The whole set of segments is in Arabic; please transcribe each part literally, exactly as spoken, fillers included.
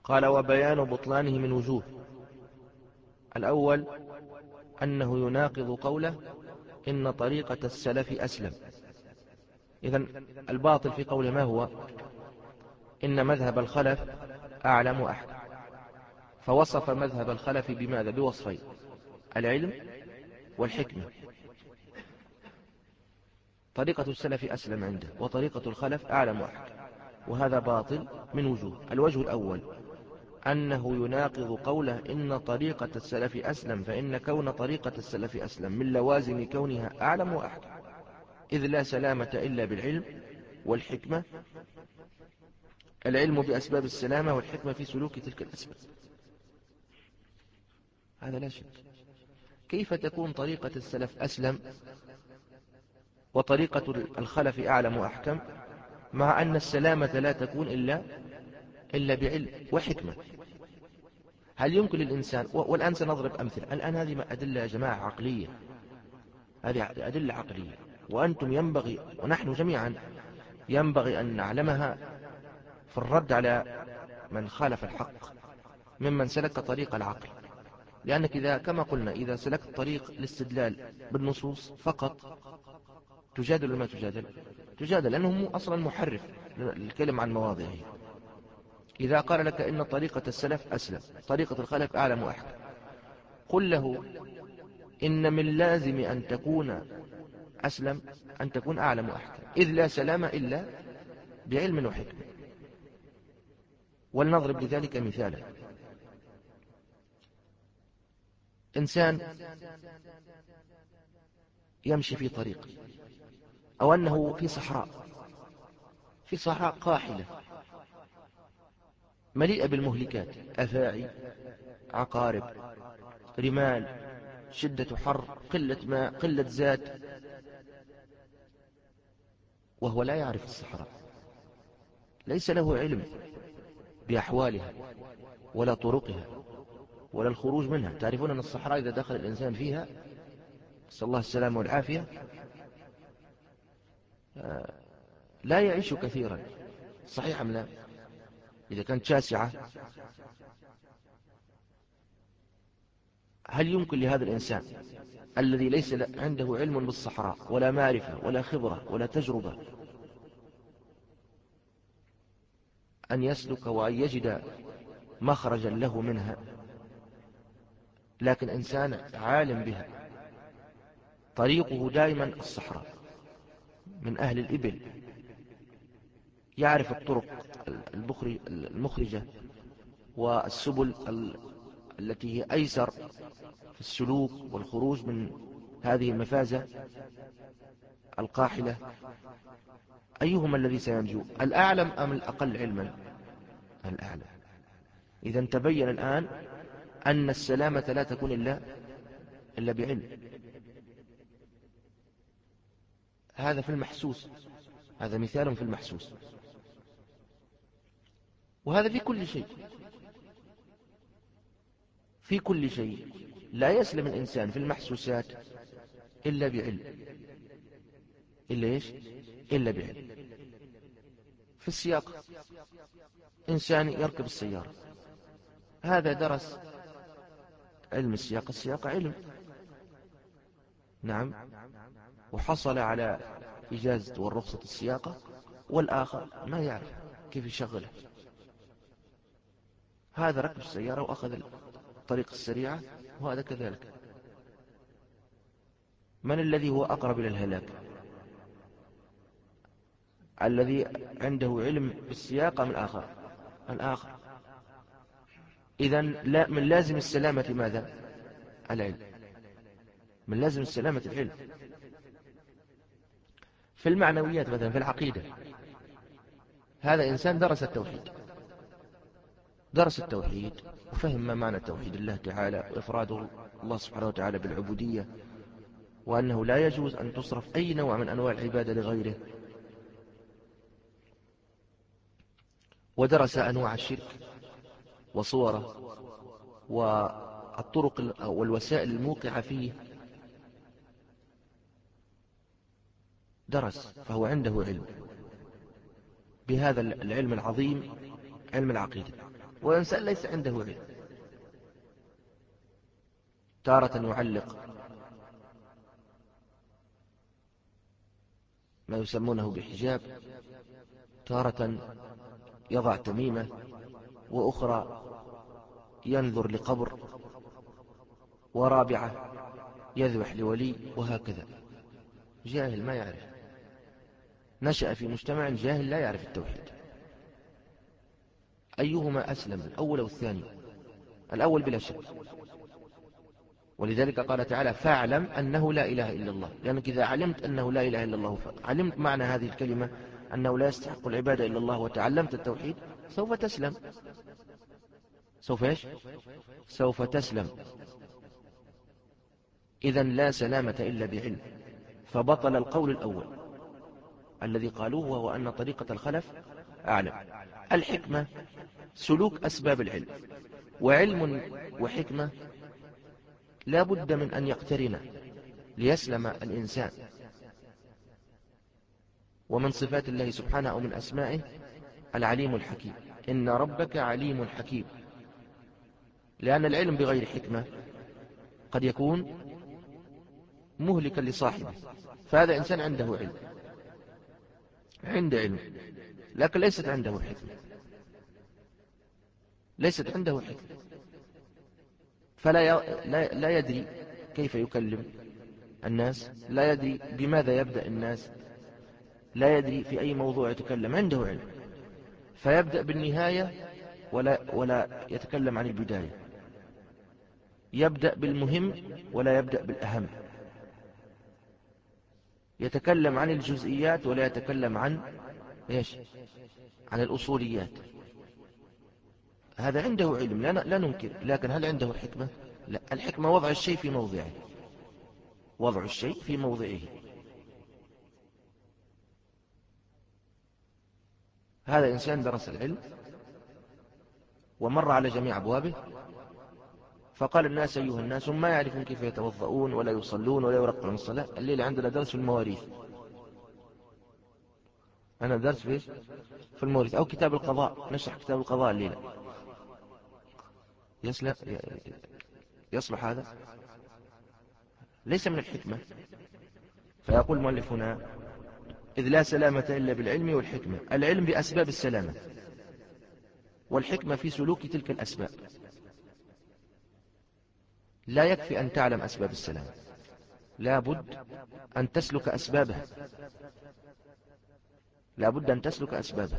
قال: وبيان بطلانه من وجوه. الأول أنه يناقض قوله إن طريقة السلف أسلم. إذن الباطل في قوله ما هو؟ إن مذهب الخلف أعلم وأحكم، فوصف مذهب الخلف بماذا؟ بوصفين: العلم والحكمة. طريقة السلف أسلم عنده، وطريقة الخلف أعلم وأحكم، وهذا باطل من وجوه. الوجه الأول أنه يناقض قوله إن طريقة السلف أسلم، فإن كون طريقة السلف أسلم من لوازم كونها أعلم وأحكم، إذ لا سلامة إلا بالعلم والحكمة. العلم بأسباب السلامة، والحكمة في سلوك تلك الأسباب. هذا لا شك. كيف تكون طريقة السلف أسلم وطريقة الخلف أعلم وأحكم، مع أن السلامة لا تكون إلا إلا بعلم وحكمة؟ هل يمكن للإنسان، والآن سنضرب أمثلة، الآن هذه أدلة يا جماعة عقلية، هذه أدلة عقلية، وأنتم ينبغي ونحن جميعا ينبغي أن نعلمها في الرد على من خالف الحق ممن سلك طريق العقل. لأنك إذا كما قلنا إذا سلكت طريق الاستدلال بالنصوص فقط تجادل ولا ما تجادل؟ تجادل، لأنه أصلا محرف الكلم عن مواضعه. إذا قال لك إن طريقة السلف أسلم، طريقة الخلف أعلم وأحكم، قل له إن من لازم أن تكون أسلم أن تكون أعلم وأحكم، إذ لا سلام إلا بعلم وحكمة. ولنضرب لذلك مثالا: إنسان يمشي في طريق، أو أنه في صحراء، في صحراء قاحلة مليئة بالمهلكات، أفاعي، عقارب، رمال، شدة حر، قلة ماء، قلة زاد، وهو لا يعرف الصحراء، ليس له علم بأحوالها ولا طرقها ولا الخروج منها. تعرفون أن الصحراء إذا دخل الإنسان فيها، نسأل الله السلامة والعافية، لا يعيش كثيرا. صحيح أم لا؟ إذا كانت شاسعة، هل يمكن لهذا الإنسان الذي ليس عنده علم بالصحراء ولا معرفة ولا خبرة ولا تجربة أن يسلك وأن يجد مخرجا له منها؟ لكن إنسان عالم بها، طريقه دائما الصحراء، من أهل الإبل، يعرف الطرق المخرجة والسبل التي هي أيسر في السلوك والخروج من هذه المفازة القاحلة. أيهما الذي سينجو، الأعلم أم الأقل علما؟ الأعلم. إذا تبين الآن أن السلامة لا تكون إلا إلا بعلم. هذا في المحسوس، هذا مثال في المحسوس، وهذا في كل شيء. في كل شيء لا يسلم الإنسان في المحسوسات إلا بعلم، إلا إيش؟ إلا بعلم. في السياق، إنسان يركب السيارة، هذا درس علم السياق، السياق علم، نعم، وحصل على إجازة والرخصة السياقة، والآخر ما يعرف كيف يشغله. هذا ركب السيارة وأخذ الطريق السريعة، وهذا كذلك. من الذي هو أقرب إلى الهلاك؟ الذي عنده علم بالسياقة من الآخر الآخر إذن لا، من لازم السلامة ماذا؟ العلم. من لازم السلامة العلم. في المعنويات مثلا، في العقيدة، هذا إنسان درس التوحيد، درس التوحيد وفهم ما معنى توحيد الله تعالى وإفراده الله سبحانه وتعالى بالعبودية، وأنه لا يجوز أن تصرف أي نوع من أنواع العبادة لغيره، ودرس أنواع الشرك وصوره والطرق والوسائل الموقعة فيه، درس، فهو عنده علم بهذا العلم العظيم، علم العقيدة. وإنسان ليس عنده علم، تارة يعلق ما يسمونه بحجاب، تارة يضع تميمة، وأخرى ينظر لقبر، ورابعة يذبح لولي، وهكذا. جاهل ما يعرف، نشأ في مجتمع جاهل لا يعرف التوحيد. أيهما أسلم، الأول أو الثاني؟ الأول بلا شك. ولذلك قال تعالى فاعلم أنه لا إله إلا الله، لأنك إذا علمت أنه لا إله إلا الله، علمت معنى هذه الكلمة أنه لا يستحق العبادة إلا الله، وتعلمت التوحيد، سوف تسلم. سوف إيش؟ سوف تسلم. إذن لا سلامة إلا بعلم. فبطل القول الأول الذي قالوه، وهو أن طريقة الخلف أعلم. الحكمة سلوك أسباب العلم، وعلم وحكمة لا بد من أن يقترنا ليسلم الإنسان. ومن صفات الله سبحانه أو من أسمائه العليم الحكيم، إن ربك عليم حكيم. لأن العلم بغير حكمة قد يكون مهلكا لصاحبه. فهذا إنسان عنده علم، عنده علم، لكن ليست عنده حكمة، ليست عنده حكمة، فلا لا يدري كيف يكلم الناس، لا يدري بماذا يبدأ الناس، لا يدري في أي موضوع يتكلم. عنده علم فيبدأ بالنهاية ولا, ولا يتكلم عن البداية، يبدأ بالمهم ولا يبدأ بالأهم، يتكلم عن الجزئيات ولا يتكلم عن إيش؟ عن الأصوليات. هذا عنده علم لا, لا ننكر، لكن هل عنده حكمة؟ لا. الحكمة وضع الشيء في موضعه، وضع الشيء في موضعه. هذا إنسان درس العلم ومر على جميع أبوابه، فقال الناس أيها الناس ما يعرفون كيف يتوضؤون ولا يصلون ولا يرقعون الصلاة، الليلة عندنا درس في المواريث. أنا درس فيش في المواريث، أو كتاب القضاء، نشرح كتاب القضاء الليلة. يصلح, يصلح هذا؟ ليس من الحكمة. فيقول المؤلف هنا إذ لا سلامة إلا بالعلم والحكمة. العلم بأسباب السلامة، والحكمة في سلوك تلك الأسباب. لا يكفي أن تعلم أسباب السلامة، لا بد أن تسلك أسبابها، لا بد أن تسلك أسبابها.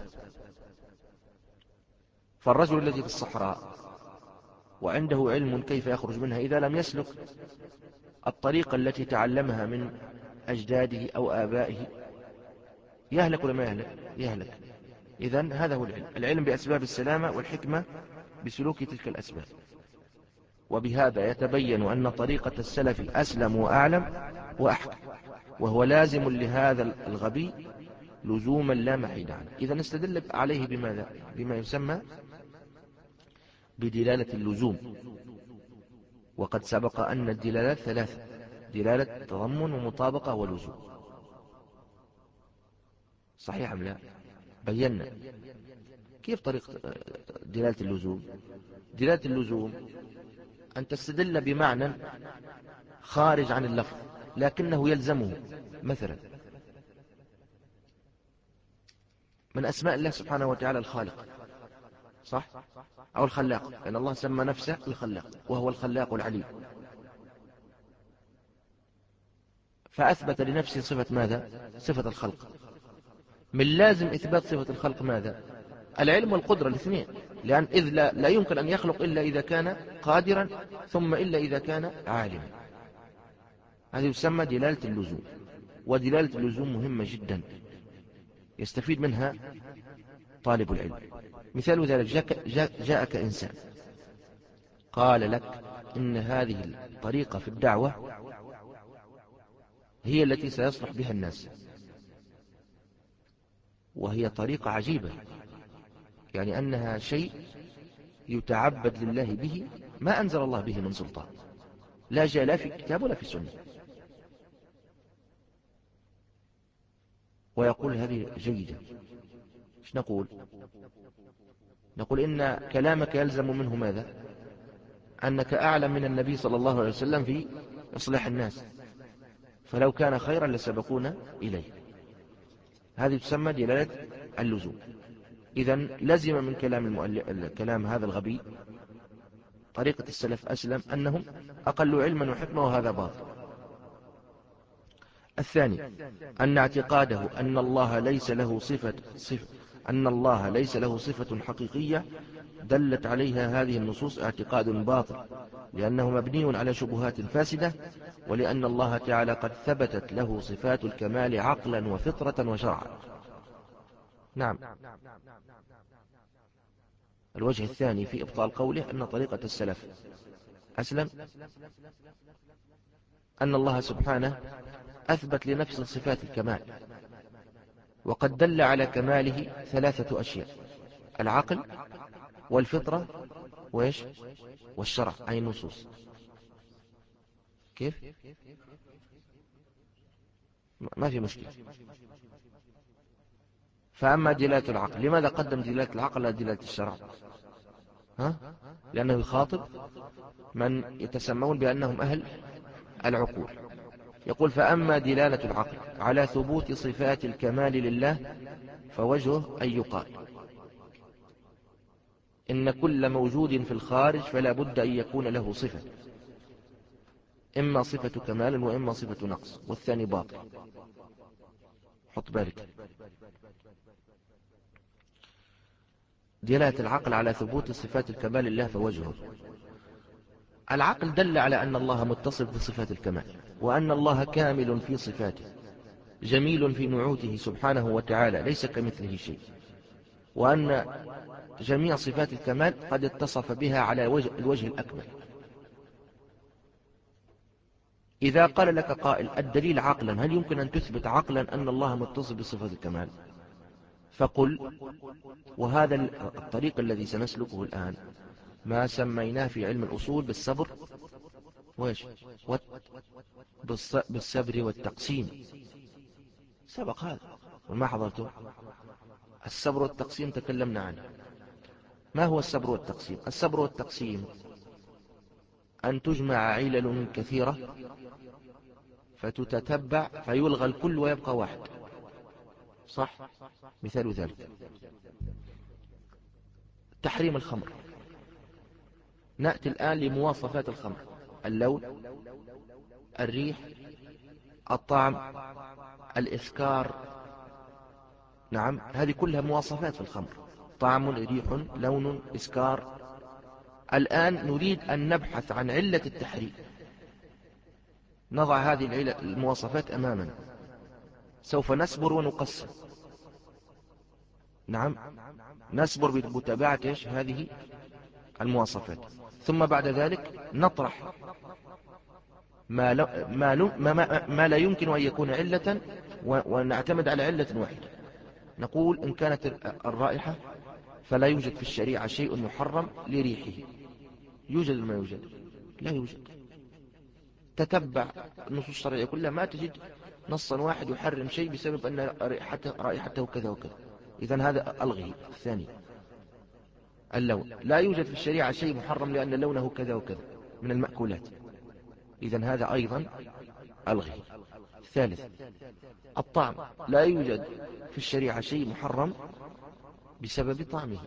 فالرجل الذي في الصحراء وعنده علم كيف يخرج منها، إذا لم يسلك الطريقة التي تعلمها من أجداده أو آبائه يهلك ولا ما يهلك؟ يهلك. إذن هذا هو العلم، العلم بأسباب السلامة، والحكمة بسلوك تلك الأسباب. وبهذا يتبين أن طريقة السلف أسلم وأعلم وأحكم، وهو لازم لهذا الغبي لزوما لا محيد عنه. إذن استدل عليه بماذا؟ بما يسمى بدلالة اللزوم. وقد سبق أن الدلالات ثلاثة: دلالة تضمن ومطابقة ولزوم. صحيح أم لا؟ بينا كيف طريقة دلالة اللزوم. دلالة اللزوم أن تستدل بمعنى خارج عن اللفظ لكنه يلزمه. مثلا من أسماء الله سبحانه وتعالى الخالق، صح؟ أو الخلاق، لأن الله سمى نفسه الخلاق وهو الخلاق العليم، فأثبت لنفسه صفة ماذا؟ صفة الخلق. من لازم إثبات صفة الخلق ماذا؟ العلم والقدرة الاثنين، لأن إذ لا, لا يمكن أن يخلق إلا إذا كان قادرا، ثم إلا إذا كان عالما. هذه يسمى دلالة اللزوم. ودلالة اللزوم مهمة جدا يستفيد منها طالب العلم. مثال ذلك جاءك, جاءك إنسان قال لك إن هذه الطريقة في الدعوة هي التي سيصلح بها الناس، وهي طريقة عجيبة، يعني أنها شيء يتعبد لله به ما أنزل الله به من سلطان، لا جاء لا في كتاب ولا في سنة. ويقول هذه جيدة، ايش نقول؟ نقول إن كلامك يلزم منه ماذا؟ أنك أعلم من النبي صلى الله عليه وسلم في إصلاح الناس، فلو كان خيرا لسبقونا إليه. هذه تسمى دلالة اللزوم. إذن لزم من كلام المؤلف كلام هذا الغبي طريقة السلف أسلم أنهم أقل علما وحكمة، وهذا باطل. الثاني أن اعتقاده أن الله ليس له صفة, صفة أن الله ليس له صفة حقيقية دلت عليها هذه النصوص اعتقاد باطل، لأنه مبني على شبهات فاسدة، ولأن الله تعالى قد ثبتت له صفات الكمال عقلا وفطرة وشرعا. نعم. الوجه الثاني في إبطال قوله أن طريقة السلف أسلم أن الله سبحانه أثبت لنفسه صفات الكمال، وقد دل على كماله ثلاثة أشياء: العقل والفطرة وإيش والشرع، أي النصوص. كيف؟ ما في مشكلة. فأما دلالة العقل، لماذا قدم دلالة العقل على دلالة الشرع؟ ها؟ لأنه يخاطب من يتسمون بأنهم أهل العقول. يقول: فأما دلالة العقل على ثبوت صفات الكمال لله فوجهه أن يقال إن كل موجود في الخارج فلا بد أن يكون له صفة، إما صفة كمال وإما صفة نقص، والثاني باطل. حط بالك. دلالة العقل على ثبوت صفات الكمال لله فوجهه: العقل دل على أن الله متصف بصفات الكمال، وأن الله كامل في صفاته، جميل في نعوته سبحانه وتعالى، ليس كمثله شيء، وأن جميع صفات الكمال قد اتصف بها على وجه الوجه الأكمل. إذا قال لك قائل: الدليل عقلا، هل يمكن أن تثبت عقلا أن الله متصف بصفات الكمال؟ فقل: وهذا الطريق الذي سنسلكه الآن ما سميناه في علم الأصول بالصبر وإيش بالصبر والتقسيم. سبق هذا وما حضرته. الصبر والتقسيم تكلمنا عنه. ما هو الصبر والتقسيم؟ الصبر والتقسيم أن تجمع علل كثيرة فتتتبع فيلغى الكل ويبقى واحد. صح؟ مثال ذلك تحريم الخمر. نأتي الآن لمواصفات الخمر: اللون، الريح، الطعم، الإسكار. نعم، هذه كلها مواصفات في الخمر: طعم، ريح، لون، إسكار. الآن نريد أن نبحث عن علة التحريم. نضع هذه المواصفات أمامنا، سوف نصبر ونقسم. نعم، نصبر بمتابعة هذه المواصفات، ثم بعد ذلك نطرح ما لا, ما, ما, ما لا يمكن أن يكون علة، ونعتمد على علة واحدة. نقول: إن كانت الرائحة فلا يوجد في الشريعة شيء محرم لريحه. يوجد ما يوجد؟ لا يوجد. تتبع النصوص الشرعية كلها ما تجد نصا واحد يحرم شيء بسبب أن رائحته, رائحته كذا وكذا. إذن هذا ألغي. الثاني اللون، لا يوجد في الشريعة شيء محرم لأن لونه كذا وكذا من المأكولات. إذن هذا أيضا ألغي. الثالث الطعم، لا يوجد في الشريعة شيء محرم بسبب طعمه.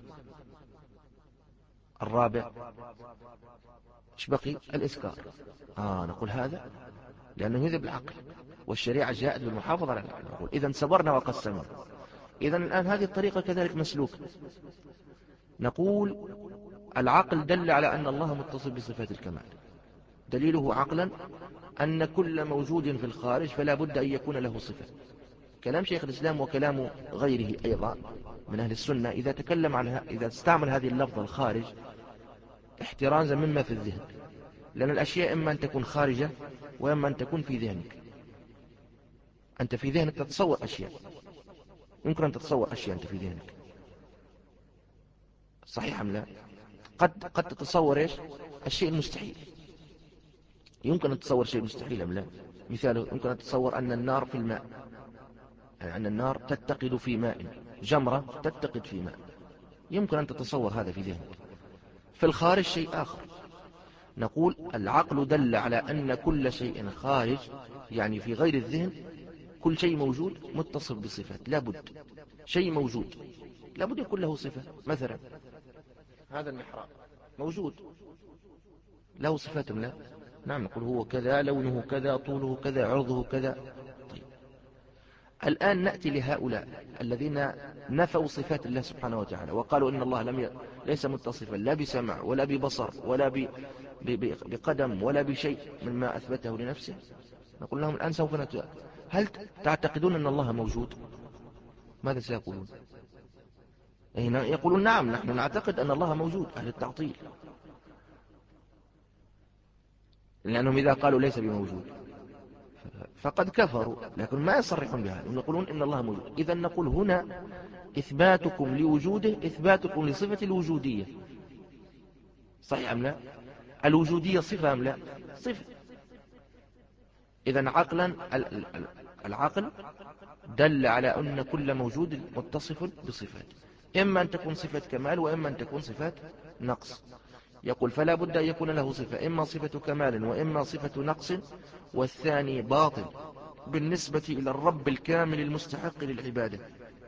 الرابع ايش بقي؟ الإسكار. آه نقول هذا لأنه يذهب العقل، والشريعة جاءت بالمحافظة على العقل. نقول إذن صبرنا وقسمنا. إذن الآن هذه الطريقة كذلك مسلوك. نقول: العقل دل على أن الله متصف بصفات الكمال، دليله عقلا أن كل موجود في الخارج فلا بد أن يكون له صفة. كلام شيخ الإسلام وكلام غيره أيضا من أهل السنة إذا تكلم عنها، إذا استعمل هذه اللفظة الخارج احترازا مما في الذهن، لأن الأشياء إما أن تكون خارجة وإما أن تكون في ذهنك. أنت في ذهنك تتصور أشياء، يمكن أن تتصور أشياء أنت في ذهنك، صحيح أم لا؟ قد قد تتصور إيش؟ الشيء المستحيل. يمكن أن تتصور شيء مستحيل أم لا؟ مثاله: يمكن أن تتصور أن النار في الماء، يعني أن النار تتقد في ماء، جمرة تتقد في ماء، يمكن أن تتصور هذا في ذهنك. في الخارج شيء آخر. نقول العقل دل على أن كل شيء خارج، يعني في غير الذهن، كل شيء موجود متصف بصفات، لابد شيء موجود لابد يكون له صفة. مثلا هذا المحراب موجود، له صفات لا؟ نعم، نقول هو كذا، لونه كذا، طوله كذا، عرضه كذا. طيب. الآن نأتي لهؤلاء الذين نفوا صفات الله سبحانه وتعالى وقالوا إن الله لم ي... ليس متصفا لا بسمع ولا ببصر ولا ب... ب... ب... بقدم ولا بشيء مما أثبته لنفسه. نقول لهم الآن سوف نت... هل تعتقدون أن الله موجود؟ ماذا سيقولون؟ يقولون نعم، نحن نعتقد أن الله موجود. أهل التعطيل، لأنهم إذا قالوا ليس بموجود فقد كفروا، لكن ما يصرحون بهذا، يقولون إن الله موجود. إذا نقول هنا إثباتكم لوجوده إثباتكم لصفة الوجودية، صحيح أم لا؟ الوجودية صفة أم لا؟ صفة. إذا عقلا العقل دل على أن كل موجود متصف بصفات، إما أن تكون صفة كمال وإما أن تكون صفة نقص. يقول فلا بد أن يكون له صفة، إما صفة كمال وإما صفة نقص، والثاني باطل بالنسبة إلى الرب الكامل المستحق للعبادة.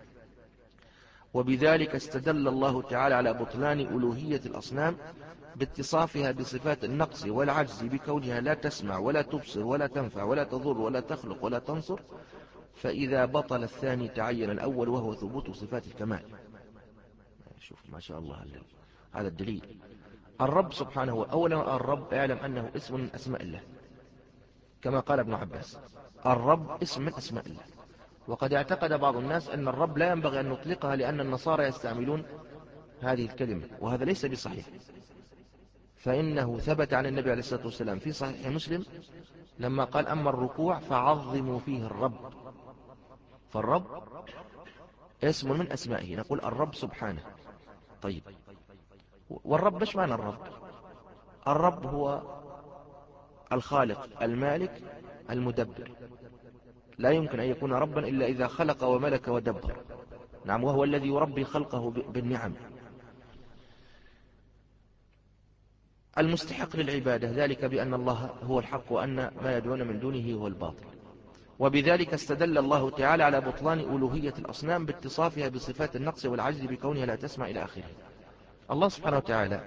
وبذلك استدل الله تعالى على بطلان ألوهية الأصنام باتصافها بصفات النقص والعجز بكونها لا تسمع ولا تبصر ولا تنفع ولا تضر ولا تخلق ولا تنصر. فإذا بطل الثاني تعين الأول وهو ثبوت صفات الكمال. شوف ما شاء الله هذا الدليل. الرب سبحانه أولا، الرب اعلم أنه اسم من أسماء الله كما قال ابن عباس، الرب اسم من أسماء الله. وقد اعتقد بعض الناس أن الرب لا ينبغي أن نطلقها لأن النصارى يستعملون هذه الكلمة، وهذا ليس بصحيح. فإنه ثبت عن النبي عليه الصلاة والسلام في صحيح مسلم لما قال أما الركوع فعظموا فيه الرب. فالرب اسم من أسمائه، نقول الرب سبحانه. طيب، والرب ايش معنى الرب؟ الرب هو الخالق المالك المدبر، لا يمكن أن يكون ربا إلا إذا خلق وملك ودبر. نعم، وهو الذي يربي خلقه بالنعم. المستحق للعبادة، ذلك بأن الله هو الحق وأن ما يدعون من دونه هو الباطل. وبذلك استدل الله تعالى على بطلان ألوهية الأصنام باتصافها بصفات النقص والعجز بكونها لا تسمع إلى آخره. الله سبحانه وتعالى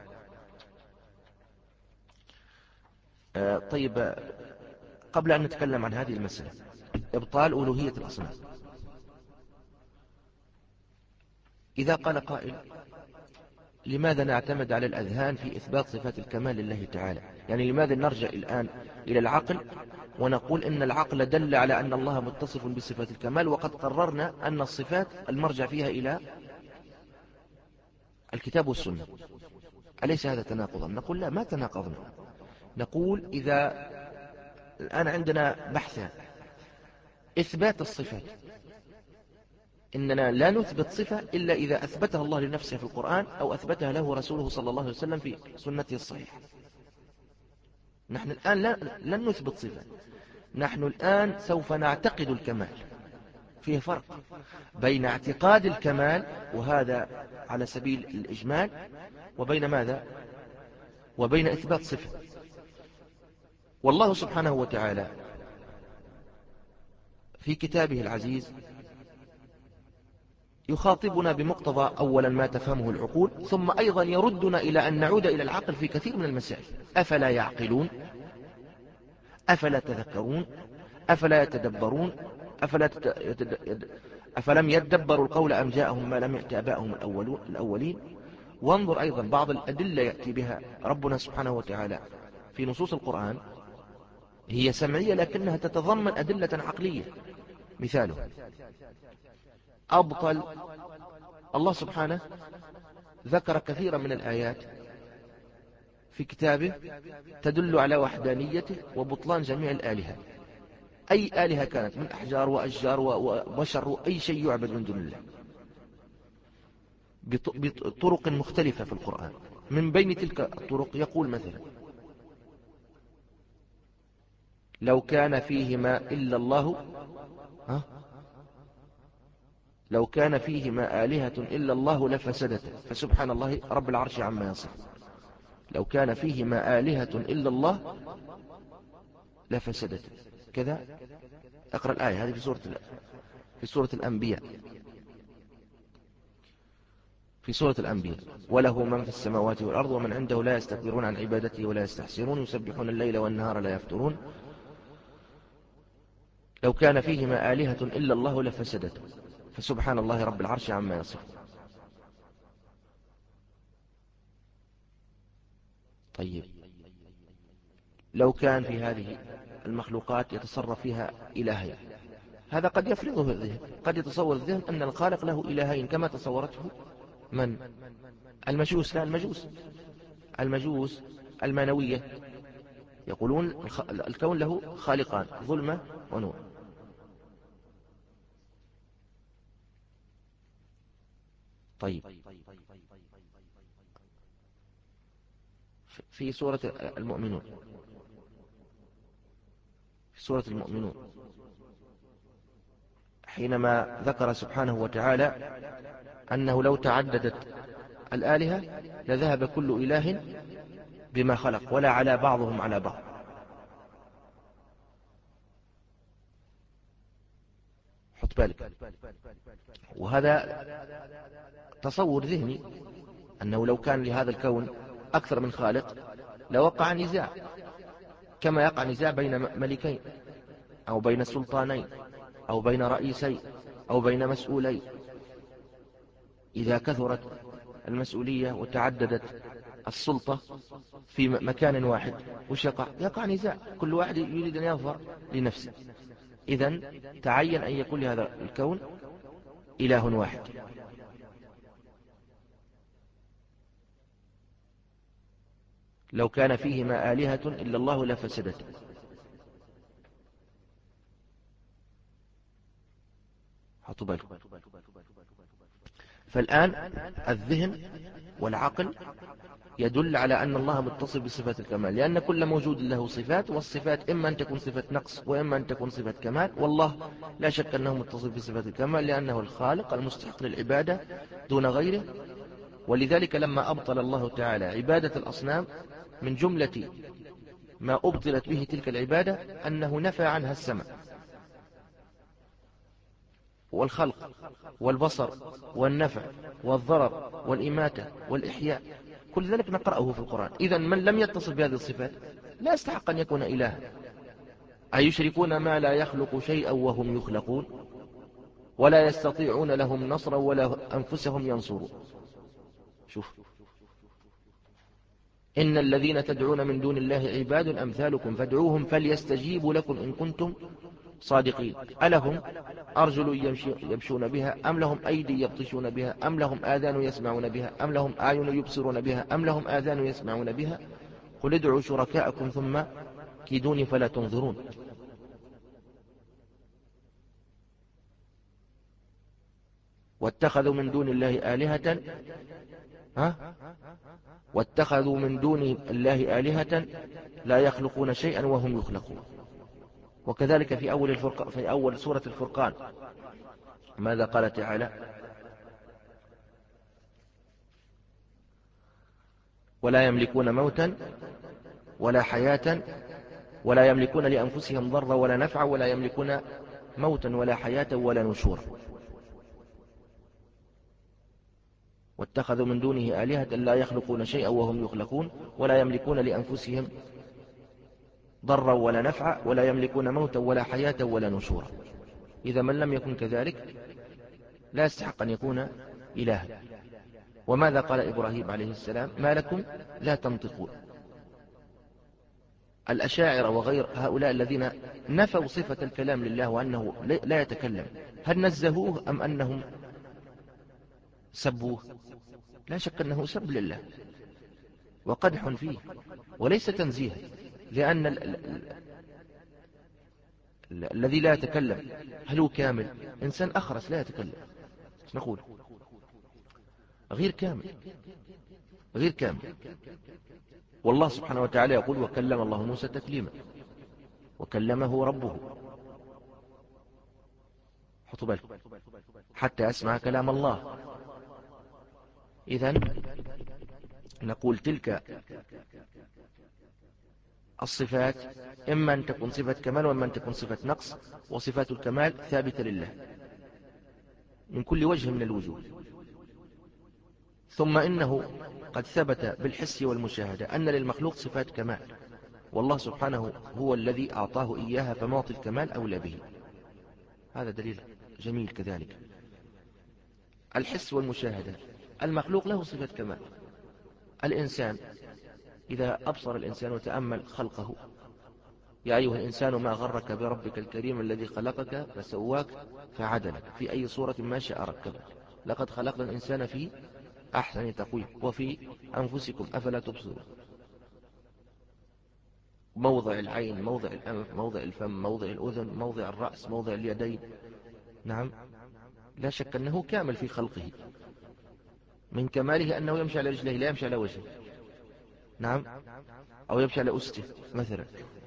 آه طيب، قبل أن نتكلم عن هذه المسألة إبطال ألوهية الأصنام، إذا قال قائل لماذا نعتمد على الأذهان في إثبات صفات الكمال لله تعالى؟ يعني لماذا نرجع الآن إلى العقل ونقول إن العقل دل على أن الله متصف بصفات الكمال، وقد قررنا أن الصفات المرجع فيها إلى الكتاب والسنة؟ أليس هذا تناقضا؟ نقول لا، ما تناقضنا. نقول إذا الآن عندنا بحثا، إثبات الصفات، إننا لا نثبت صفة إلا إذا أثبتها الله لنفسه في القرآن أو أثبتها له رسوله صلى الله عليه وسلم في سنته الصحيحة. نحن الآن لن نثبت صفة، نحن الآن سوف نعتقد الكمال. فيه فرق بين اعتقاد الكمال، وهذا على سبيل الإجمال، وبين ماذا؟ وبين إثبات صفة. والله سبحانه وتعالى في كتابه العزيز يخاطبنا بمقتضى أولا ما تفهمه العقول، ثم أيضا يردنا إلى أن نعود إلى العقل في كثير من المسائل. أفلا يعقلون؟ أفلا تذكرون؟ أفلا يتدبرون؟ أفلا يتد... أفلم يدبروا القول أم جاءهم ما لم يأت آباءهم الأولين؟ وانظر أيضا بعض الأدلة يأتي بها ربنا سبحانه وتعالى في نصوص القرآن، هي سمعية لكنها تتضمن أدلة عقلية. مثاله أبطل الله سبحانه ذكر كثيرا من الآيات في كتابه تدل على وحدانيته وبطلان جميع الآلهة، أي آلهة كانت من أحجار وأشجار وبشر وأي شيء يعبد من دون الله، بطرق مختلفة في القرآن. من بين تلك الطرق يقول مثلا لو كان فيهما إلا الله ها لو كان فيهما آلهة إلا الله لفسدتا فسبحان الله رب العرش عما يصفون. لو كان فيهما آلهة إلا الله لفسدتا كذا. اقرأ الآية هذه في سورة في سورة الأنبياء في سورة الأنبياء وله من في السماوات والأرض ومن عنده لا يستكبرون عن عبادته ولا يستحسرون يسبحون الليل والنهار لا يفترون. لو كان فيهما آلهة إلا الله لفسدتا فسبحان الله رب العرش عما يصفون. طيب لو كان في هذه المخلوقات يتصرف فيها إلهين، هذا قد يفرضه الذهن، قد يتصور الذهن أن الخالق له إلهين كما تصورته من المجوس. لا، المجوس المجوس المانوية يقولون الكون له خالقان ظلمة ونور. طيب في سورة المؤمنون في سورة المؤمنون حينما ذكر سبحانه وتعالى أنه لو تعددت الآلهة لذهب كل إله بما خلق ولا على بعضهم على بعض. حط بالك، وهذا تصور ذهني أنه لو كان لهذا الكون أكثر من خالق لوقع نزاع، كما يقع نزاع بين ملكين أو بين سلطانين أو بين رئيسين أو بين مسؤولين. إذا كثرت المسؤولية وتعددت السلطة في مكان واحد وش يقع؟ يقع نزاع، كل واحد يريد أن يظهر لنفسه. إذن تعين أن يكون لهذا الكون إله واحد. لو كان فيهما آلهة إلا الله لفسدتا. حطوا بالكم. فالآن الذهن والعقل يدل على أن الله متصف بصفات الكمال، لأن كل موجود له صفات، والصفات إما أن تكون صفة نقص وإما أن تكون صفة كمال، والله لا شك أنه متصف بصفات الكمال لأنه الخالق المستحق للعبادة دون غيره. ولذلك لما أبطل الله تعالى عبادة الأصنام من جملة ما أبطلت به تلك العبادة أنه نفى عنها السمع والخلق والبصر والنفع والضرر والإماتة والإحياء، كل ذلك نقرأه في القرآن. إذن من لم يتصف بهذه الصفات لا يستحق أن يكون إلها. أيشركون ما لا يخلق شيئا وهم يخلقون ولا يستطيعون لهم نصرا ولا أنفسهم ينصرون. شوف، إن الذين تدعون من دون الله عباد أمثالكم فادعوهم فليستجيبوا لكم إن كنتم صادقين. ألهم أرجل يمشون بها أم لهم أيدي يبطشون بها أم لهم آذان يسمعون بها أم لهم أعين يبصرون بها أم لهم آذان يسمعون بها قل ادعوا شركاءكم ثم كيدوني فلا تنظرون. واتخذوا من دون الله آلهة ها واتخذوا من دون الله آلهة لا يخلقون شيئا وهم يخلقون. وكذلك في أول, الفرق... في أول سورة الفرقان ماذا قال تعالى؟ ولا يملكون موتا ولا حياة ولا يملكون لأنفسهم ضرا ولا نفعا ولا يملكون موتا ولا حياة ولا نشورا. واتخذوا من دونه آلهة لا يخلقون شيئا وهم يخلقون ولا يملكون لأنفسهم ضرا ولا نفعا ولا يملكون موتا ولا حياة ولا نشورا. إذا من لم يكن كذلك لا يستحق أن يكون إلها. وماذا قال إبراهيم عليه السلام؟ ما لكم لا تنطقون. الأشاعرة وغير هؤلاء الذين نفوا صفة الكلام لله وأنه لا يتكلم، هل نزهوه أم أنهم سبوه؟ لا شك أنه سب لله وقدح فيه وليس تنزيها، لأن ال ال ال الذي لا يتكلم هل هو كامل؟ إنسان أخرس لا يتكلم، نقول غير كامل غير كامل. والله سبحانه وتعالى يقول وكلم الله موسى تكليما وكلمه ربه. خطوا بالكم حتى أسمع كلام الله. إذن نقول تلك الصفات إما أن تكون صفة كمال وإما أن تكون صفة نقص، وصفات الكمال ثابتة لله من كل وجه من الوجوه. ثم إنه قد ثبت بالحس والمشاهدة أن للمخلوق صفات كمال، والله سبحانه هو الذي أعطاه إياها، فمعطي الكمال أولى به. هذا دليل جميل. كذلك الحس والمشاهدة، المخلوق له صفة كمال. الإنسان إذا أبصر الإنسان وتأمل خلقه: يا أيها الإنسان ما غرك بربك الكريم الذي خلقك فسواك فعدلك في أي صورة ما شاء ركبك، لقد خلقنا الإنسان في أحسن تقويم وفي أنفسكم أفلا تبصرون. موضع العين، موضع الأنف، موضع الفم، موضع الأذن، موضع الرأس، موضع اليدين. نعم، لا شك أنه كامل في خلقه. من كماله أنه يمشي على رجله لا يمشي على وجهه، نعم، أو يمشي على أسته مثلا.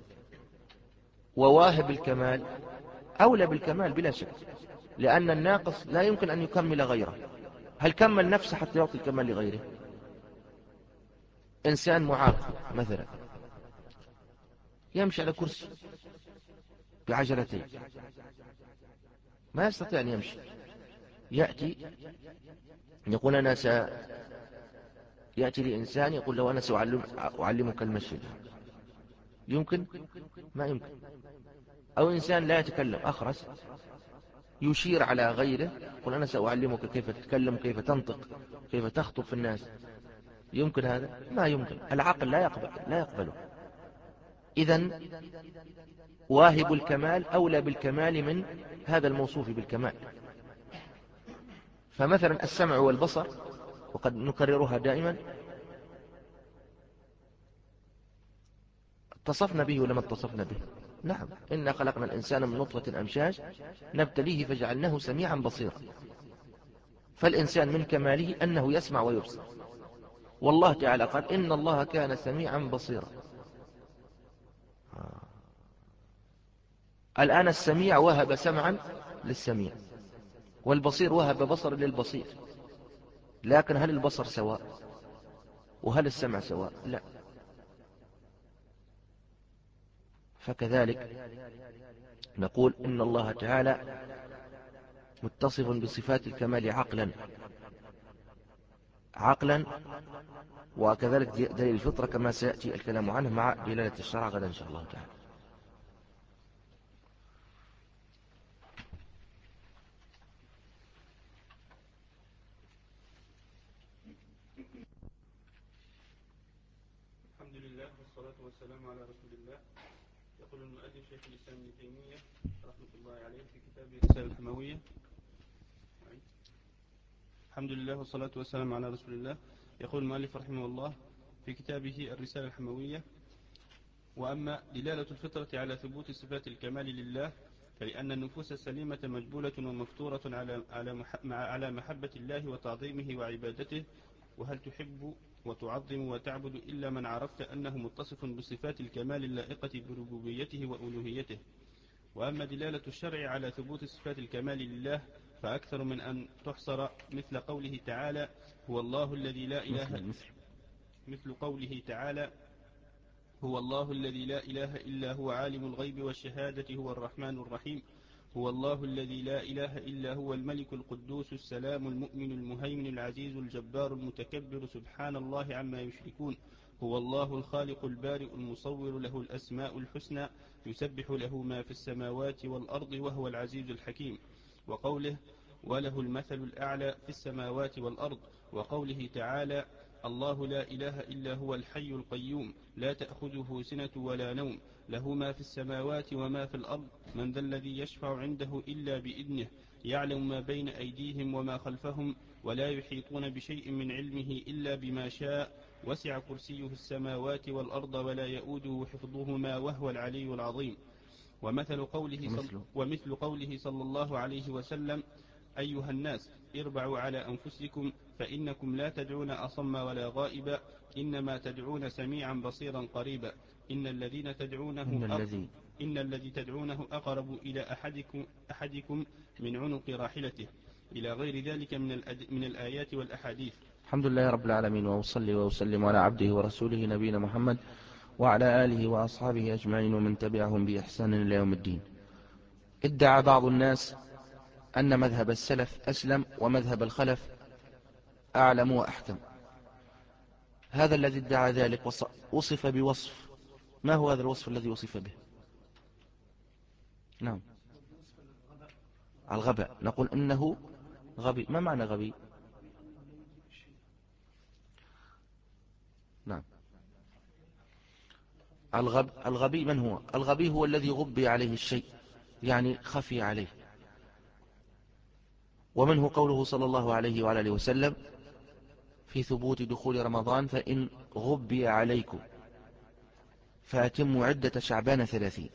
وواهب الكمال أولى بالكمال بلا شك، لأن الناقص لا يمكن أن يكمل غيره. هل كمل نفسه حتى يعطي الكمال لغيره؟ إنسان معاق مثلا يمشي على كرسي بعجلتين، ما يستطيع أن يمشي. يأتي يقول أنا س... يأتي لإنسان يقول له أنا سأعلم... أعلمك المشي، يمكن؟ ما يمكن. أو إنسان لا يتكلم أخرس يشير على غيره يقول أنا سأعلمك كيف تتكلم، كيف تنطق، كيف تخطب في الناس. يمكن هذا؟ ما يمكن. العقل لا يقبل لا يقبله. إذن واهب الكمال أولى بالكمال من هذا الموصوف بالكمال. فمثلا السمع والبصر، وقد نكررها دائما، اتصفنا به ولما اتصفنا به. نعم، إنا خلقنا الإنسان من نطفة أمشاج نبتليه فجعلناه سميعا بصيرا. فالإنسان من كماله أنه يسمع ويبصر، والله تعالى قال إن الله كان سميعا بصيرا. آه. الآن السميع وهب سمعا للسميع، والبصير وهب بصر للبصير، لكن هل البصر سواء؟ وهل السمع سواء؟ لا. فكذلك نقول إن الله تعالى متصف بصفات الكمال عقلا عقلا وكذلك دليل الفطرة كما سيأتي الكلام عنه مع دلالة الشرع غدا إن شاء الله تعالى. الحمد لله والصلاة والسلام على رسول الله. يقول المؤلف شيخ الإسلام ابن تيمية رحمة الله عليه في كتابه الرسالة الحموية: الحمد لله والصلاة والسلام على رسول الله. يقول المؤلف رحمه الله في كتابه الرسالة الحموية: وأما دلالة الفطرة على ثبوت صفات الكمال لله، فلأن النفوس السليمة مجبولة ومفطورة على على على محبة الله وتعظيمه وعبادته. وهل تحب وتعظم وتعبد إلا من عرفت أنه متصف بصفات الكمال اللائقة بربوبيته وألوهيته. وأما دلالة الشرع على ثبوت صفات الكمال لله فأكثر من أن تحصر، مثل قوله تعالى: هو الله الذي لا إله مثل, مثل قوله تعالى: هو الله الذي لا إله إلا هو عالم الغيب والشهادة هو الرحمن الرحيم. هو الله الذي لا إله إلا هو الملك القدوس السلام المؤمن المهيمن العزيز الجبار المتكبر سبحان الله عما يشركون. هو الله الخالق البارئ المصور له الأسماء الحسنى يسبح له ما في السماوات والأرض وهو العزيز الحكيم. وقوله: وله المثل الأعلى في السماوات والأرض. وقوله تعالى: الله لا إله إلا هو الحي القيوم لا تأخذه سنة ولا نوم له ما في السماوات وما في الأرض من ذا الذي يشفع عنده إلا بإذنه يعلم ما بين أيديهم وما خلفهم ولا يحيطون بشيء من علمه إلا بما شاء وسع كرسيه السماوات والأرض ولا يؤوده حفظهما وهو العلي العظيم. ومثل قوله صل ومثل قوله صلى الله عليه وسلم: أيها الناس اربعوا على أنفسكم فإنكم لا تدعون أصم ولا غائبا إنما تدعون سميعا بصيرا قريبا إن الذين تدعونه إن الذي إن الذي تدعونه أقرب إلى أحدكم, أحدكم من عنق راحلته إلى غير ذلك من, من الآيات والأحاديث. الحمد لله رب العالمين، وأصلي وأسلم على عبده ورسوله نبينا محمد وعلى آله وأصحابه أجمعين ومن تبعهم بإحسان إلى يوم الدين. ادعى بعض الناس أن مذهب السلف أسلم ومذهب الخلف أعلم وأحكم. هذا الذي ادعى ذلك وصف بوصف، ما هو هذا الوصف الذي وصف به؟ نعم، الغباء. نقول إنه غبي. ما معنى غبي؟ نعم، الغب الغبي من هو؟ الغبي هو الذي غبي عليه الشيء، يعني خفي عليه. ومنه قوله صلى الله عليه وعلى اله وسلم في ثبوت دخول رمضان: فإن غبي عليكم فأتموا عدة شعبان ثلاثين.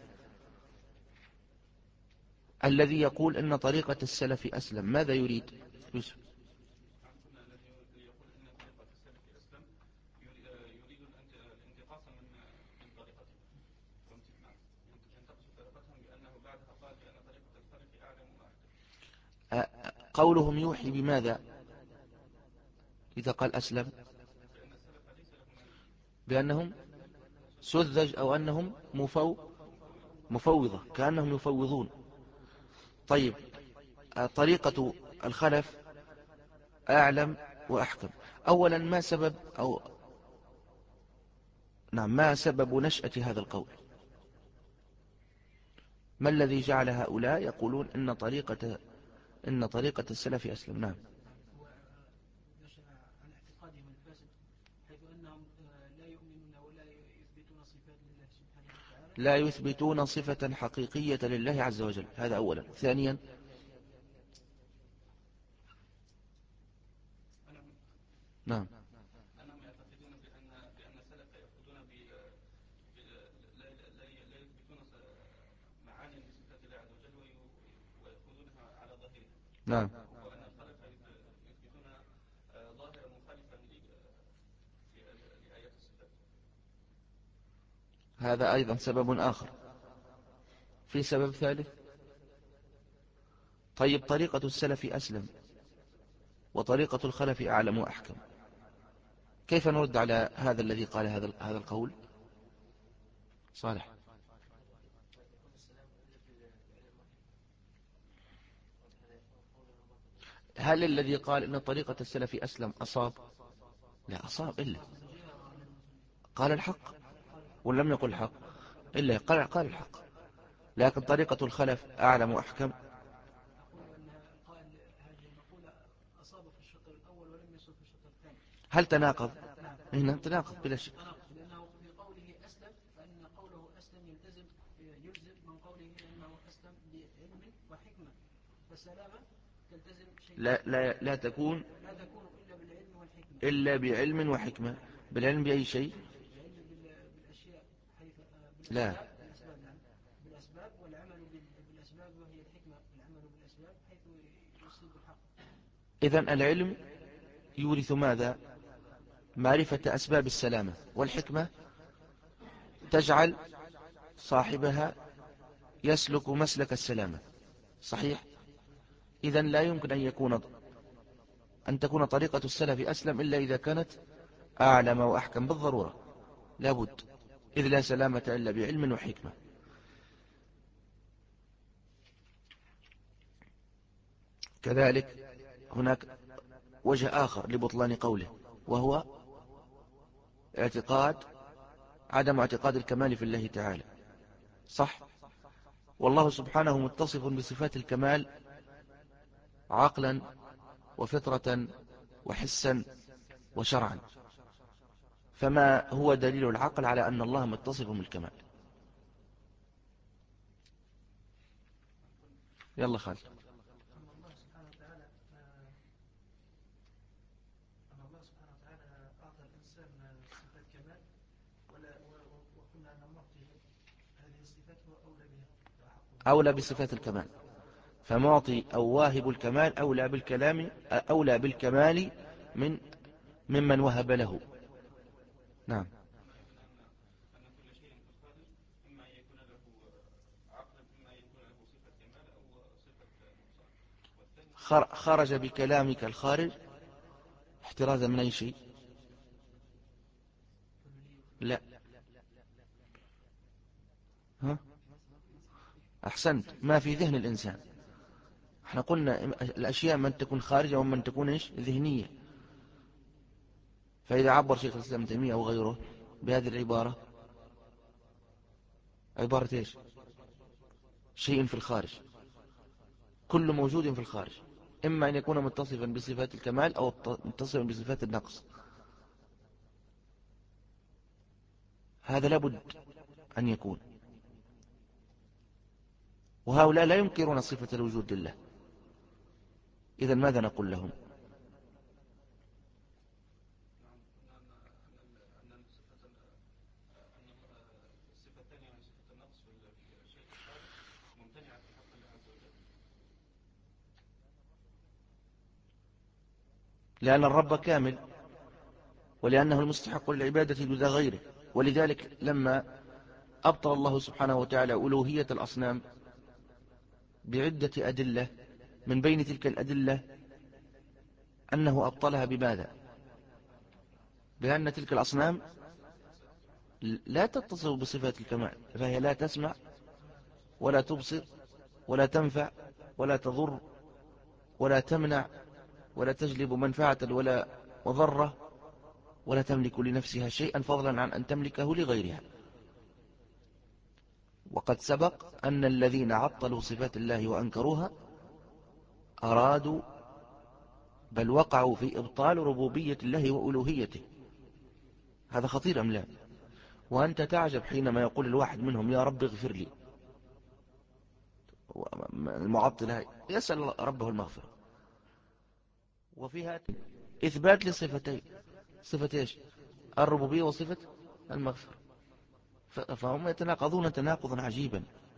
الذي يقول إن طريقة السلف أسلم ماذا يريد؟ يوسف. قولهم يوحي بماذا إذا قال أسلم؟ بأنهم سذج أو أنهم مفو مفوضة، كأنهم يفوضون. طيب، طريقة الخلف أعلم وأحكم. أولا ما سبب أو نعم ما سبب نشأة هذا القول؟ ما الذي جعل هؤلاء يقولون إن طريقة إن طريقة السلف أسلم؟ نعم، لا يثبتون صفة حقيقية لله عز وجل، هذا أولا. ثانيا، نعم، أنهم يعتقدون بأن بأن السلف يأخذون لا يثبتون معاني لصفات الله عز وجل ويأخذونها على ظاهرها. نعم، وأن الخلف يثبتون ظاهرا مخالفا لآيات الصفات. هذا أيضا سبب آخر. في سبب ثالث. طيب، طريقة السلف أسلم وطريقة الخلف أعلم وأحكم، كيف نرد على هذا الذي قال هذا هذا القول؟ صالح. هل الذي قال إن طريقة السلف أسلم أصاب؟ لا أصاب، إلا قال الحق، ولم يقل الحق إلا قال قال الحق. لكن طريقة الخلف أعلم وأحكم. هل تناقض؟ هنا تناقض بلا شك. لأنه في قوله أسلم، فإن قوله أسلم يلتزم يلزم من قوله أنه أسلم بعلم وحكمة، فالسلامة تلتزم شيء لا, لا, لا تكون لا تكون إلا بالعلم والحكمة، إلا بعلم وحكمة. بالعلم بأي شيء؟ بالعلم بالأشياء حيث لا، بالأسباب نعم بالأسباب والعمل بالأسباب، وهي الحكمة العمل بالأسباب حيث يصيب الحق. إذن العلم يورث ماذا؟ معرفة أسباب السلامة، والحكمة تجعل صاحبها يسلك مسلك السلامة. صحيح؟ إذن لا يمكن أن يكون أن تكون طريقة السلف أسلم إلا إذا كانت أعلم وأحكم بالضرورة، لابد، إذ لا سلامة إلا بعلم وحكمة. كذلك هناك وجه آخر لبطلان قوله، وهو اعتقاد عدم اعتقاد الكمال في الله تعالى. صح، والله سبحانه متصف بصفات الكمال عقلا وفطرة وحسا وشرعا، فما هو دليل العقل على أن الله متصف بالكمال؟ يلا خالد. أولى بصفات الكمال، فمعطي أو واهب الكمال أولى بالكلام أولى بالكمال من ممن وهب له. نعم، خرج بكلامك الخارج احترازا من أي شيء؟ لا. ها؟ أحسنت، ما في ذهن الإنسان. احنا قلنا الأشياء من تكون خارجة ومن تكون إيش ذهنية. فإذا عبر شيخ الإسلام ابن تيمية أو غيره بهذه العبارة، عبارة إيش؟ شيء في الخارج، كل موجود في الخارج، إما أن يكون متصفا بصفات الكمال أو متصفا بصفات النقص. هذا لابد أن يكون. وهؤلاء لا ينكرون صفة الوجود لله. إذن ماذا نقول لهم؟ لأن الرب كامل، ولأنه المستحق للعبادة دون غيره. ولذلك لما أبطل الله سبحانه وتعالى ألوهية الأصنام بعدة أدلة، من بين تلك الأدلة أنه أبطلها بماذا؟ بأن تلك الأصنام لا تتصف بصفات الكمال، فهي لا تسمع ولا تبصر ولا تنفع ولا تضر ولا تمنع ولا تجلب منفعة ولا مضرة، ولا تملك لنفسها شيئا فضلا عن أن تملكه لغيرها. وقد سبق أن الذين عطلوا صفات الله وأنكروها أرادوا بل وقعوا في إبطال ربوبية الله وألوهيته. هذا خطير أم لا؟ وأنت تعجب حينما يقول الواحد منهم يا رب اغفر لي، المعطل يسأل ربه المغفرة. وفيها إثبات لصفتين، صفة إيش؟ الربوبية وصفة المغفرة. فهم يتناقضون تناقضا عجيبا.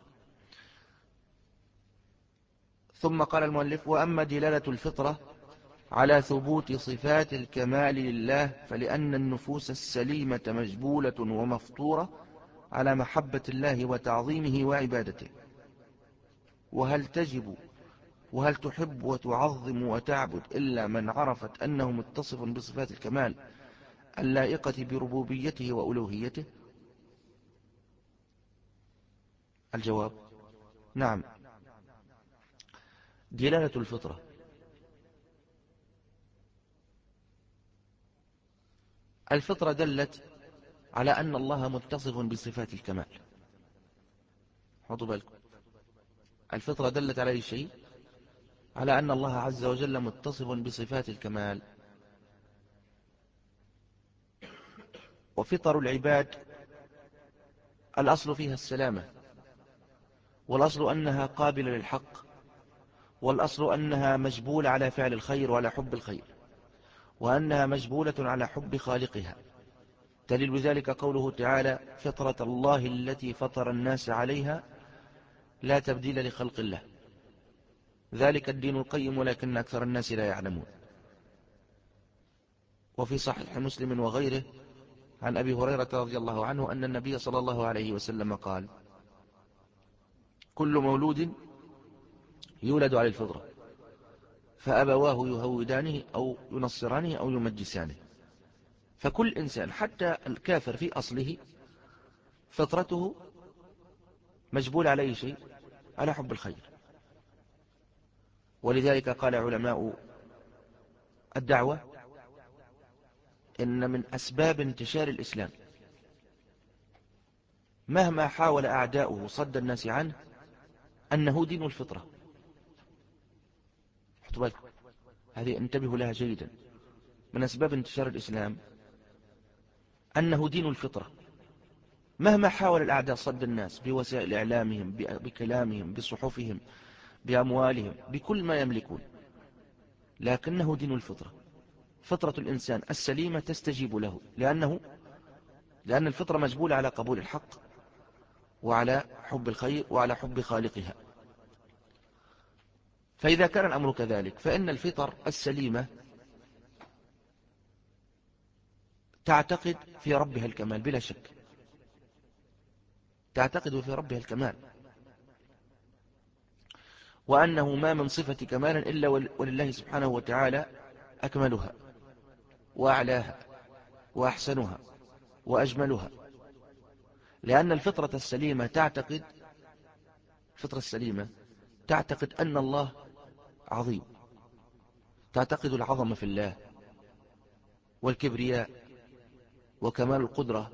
ثم قال المؤلف: وأما دلالة الفطرة على ثبوت صفات الكمال لله فلأن النفوس السليمة مجبولة ومفطورة على محبة الله وتعظيمه وعبادته. وهل تجب وهل تحب وتعظم وتعبد إلا من عرفت أنه متصف بصفات الكمال اللائقة بربوبيته وألوهيته؟ الجواب: نعم. دلالة الفطرة الفطرة دلت على أن الله متصف بصفات الكمال. حطوا بالكم، الفطرة دلت على أي شيء؟ على أن الله عز وجل متصف بصفات الكمال. وفطر العباد الأصل فيها السلامة، والأصل أنها قابلة للحق، والأصل أنها مجبولة على فعل الخير وعلى حب الخير، وأنها مجبولة على حب خالقها. دليل بذلك قوله تعالى: فطرة الله التي فطر الناس عليها لا تبديل لخلق الله ذلك الدين القيم ولكن أكثر الناس لا يعلمون. وفي صحيح مسلم وغيره عن أبي هريرة رضي الله عنه أن النبي صلى الله عليه وسلم قال: كل مولود يولد على الفطرة فأبواه يهودانه أو ينصرانه أو يمجسانه. فكل إنسان حتى الكافر في أصله فطرته مجبول على أي شيء؟ على حب الخير. ولذلك قال علماء الدعوة: إن من أسباب انتشار الإسلام مهما حاول أعداؤه صد الناس عنه أنه دين الفطرة. حطوا بالكم، هذه انتبهوا لها جيدا. من أسباب انتشار الإسلام أنه دين الفطرة، مهما حاول الأعداء صد الناس بوسائل إعلامهم، بكلامهم، بصحفهم، بأموالهم، بكل ما يملكون، لكنه دين الفطرة. فطرة الإنسان السليمة تستجيب له، لأنه لأن الفطرة مجبولة على قبول الحق وعلى حب الخير وعلى حب خالقها. فإذا كان الأمر كذلك فإن الفطر السليمة تعتقد في ربها الكمال بلا شك، تعتقد في ربها الكمال. وأنه ما من صفة كمال إلا ولله سبحانه وتعالى أكملها وأعلاها وأحسنها وأجملها. لأن الفطرة السليمة تعتقد الفطرة السليمة تعتقد أن الله عظيم، تعتقد العظمة في الله والكبرياء وكمال القدرة،